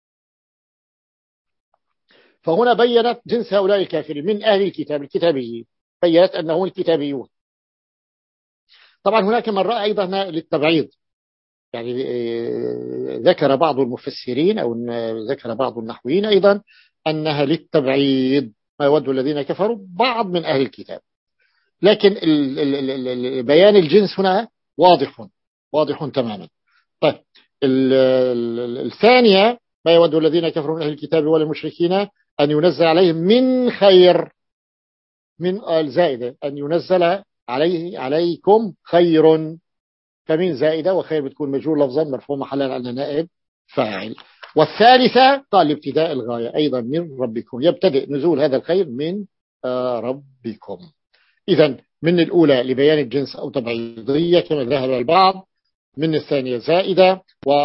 Speaker 1: فهنا بينت جنس هؤلاء الكافرين من أهل الكتاب، الكتابيين، بينت أنهم الكتابيون. طبعا هناك من رأى أيضا للتبعيض، يعني ذكر بعض المفسرين أو ذكر بعض النحويين أيضا أنها للتبعيض، ما يود الذين كفروا بعض من أهل الكتاب. لكن بيان الجنس هنا واضح، واضح تماما. طيب الثانية: ما يود الذين كفروا من أهل الكتاب ولا المشركين أن ينزل عليهم من خير، من الزائدة، أن ينزل عليه عليكم خير، فمن زائدة، وخير بتكون مجرور لفظا مرفوع محلا على نائب فاعل. والثالثة قال لابتداء الغاية أيضا من ربكم، يبتدئ نزول هذا الخير من ربكم. إذن من الأولى لبيان الجنس أو تبعيضية كما ذهب البعض، من الثانية زائدة،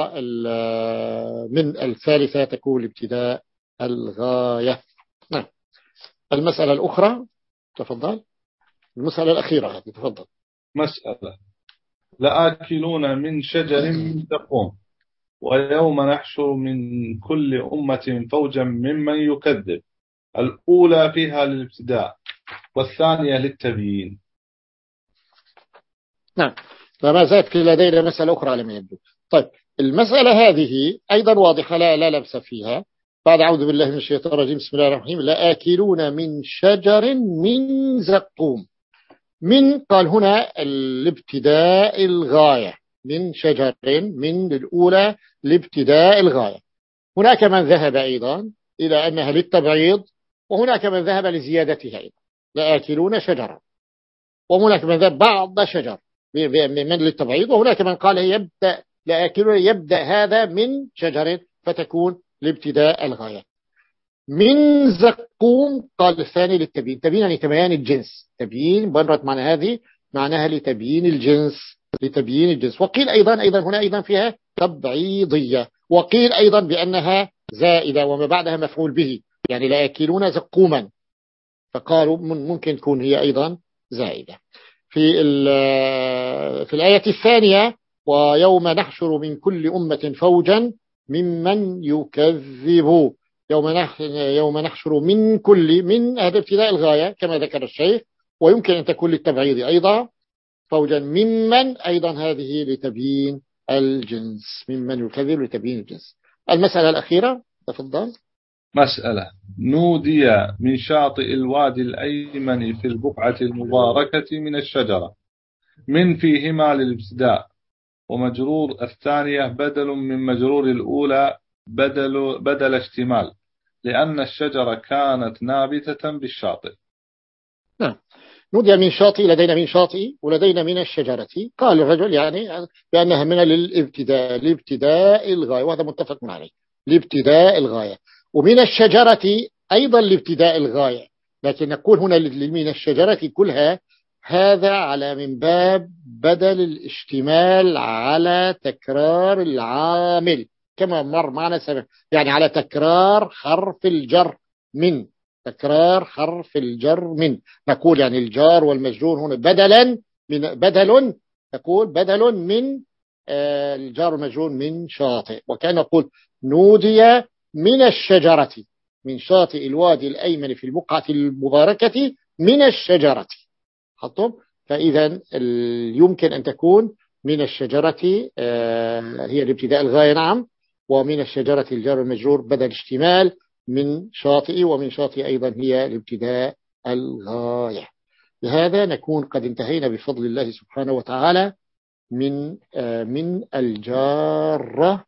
Speaker 1: ومن الثالثة تكون لابتداء الغاية. نعم. المسألة الأخرى تفضل. المسألة الأخيرة هذه تفضل.
Speaker 2: مسألة: لآكلون من شجر من زقوم ويوم نحشر من كل أمة فوجا ممن يكذب. الأولى فيها للابتداء والثانية للتبيين.
Speaker 1: نعم. فما زالت لدينا مسألة أخرى على ما يبدو. طيب المسألة هذه أيضا واضحة، لا لا لبس فيها. بعد أعوذ بالله من الشيطان الرجيم بسم الله الرحمن الرحيم: لآكلون من شجر من زقوم. من قال هنا الابتداء الغاية، من شجر من الأولى لابتداء الغاية. هناك من ذهب أيضا إلى أنها للتبعيض، وهناك من ذهب لزيادتها أيضا، لآكلون شجرا. وهناك من ذهب بعض شجر من للتبعيض، وهناك من قال يبدأ لآكلون يبدأ هذا من شجر فتكون لابتداء الغاية. من زقوم قال الثاني للتبيين. تبيين يعني تبيان الجنس، تبيين بنرت معنى هذه معناها لتبيين الجنس، لتبيين الجنس. وقيل أيضا أيضا هنا أيضا فيها تبعيضية، وقيل أيضا بأنها زائدة وما بعدها مفعول به، يعني لا يأكلون زقوما، فقالوا ممكن تكون هي أيضا زائدة. في في الآية الثانية ويوم نحشر من كل أمة فوجا ممن يكذب، يوم يوم نحشر من كل، من هذا ابتداء الغاية كما ذكر الشيخ، ويمكن أن تكون للتبعيض أيضا، فوجا ممن أيضا هذه لتبيين الجنس، ممن يكذب لتبيين الجنس. المسألة الأخيرة تفضل.
Speaker 2: مسألة: نودي من شاطئ الوادي الأيمن في البقعة المباركة من الشجرة، من فيهما للابتداء، ومجرور الثانية بدل من مجرور الأولى بدل, بدل اشتمال، لأن الشجرة كانت نابتة بالشاطئ.
Speaker 1: نعم، نودي من شاطئ، لدينا من شاطئ ولدينا من الشجرة. قال الرجل يعني بأنها من للابتداء، لابتداء الغاية، وهذا متفق عليه، لابتداء الغاية. ومن الشجرة أيضا لابتداء الغاية، لكن نقول هنا من الشجرة كلها هذا على من باب بدل الاشتمال على تكرار العامل كما مر معنا سبق، يعني على تكرار حرف الجر من، تكرار حرف الجر من. نقول يعني الجار والمجرور هنا بدلا من، بدل تقول بدل من آه الجار والمجرور من شاطئ، وكان نقول نودي من الشجرة، من شاطئ الوادي الأيمن في البقعة المباركة من الشجرة حطهم. فإذا يمكن أن تكون من الشجرة آه هي الابتداء الغاية، نعم، ومن الشجرة الجار والمجرور بدل اشتمال من شاطئ، ومن شاطئ أيضا هي الابتداء الغاية. بهذا نكون قد انتهينا بفضل الله سبحانه وتعالى من آه من الجارة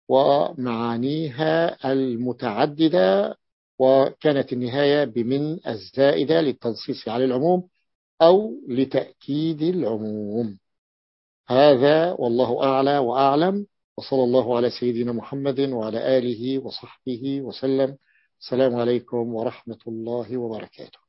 Speaker 1: ومعانيها المتعددة، وكانت النهاية بمن الزائدة للتنصيص على العموم أو لتأكيد العموم. هذا والله أعلى وأعلم، وصلى الله على سيدنا محمد وعلى آله وصحبه وسلم. السلام عليكم ورحمة الله وبركاته.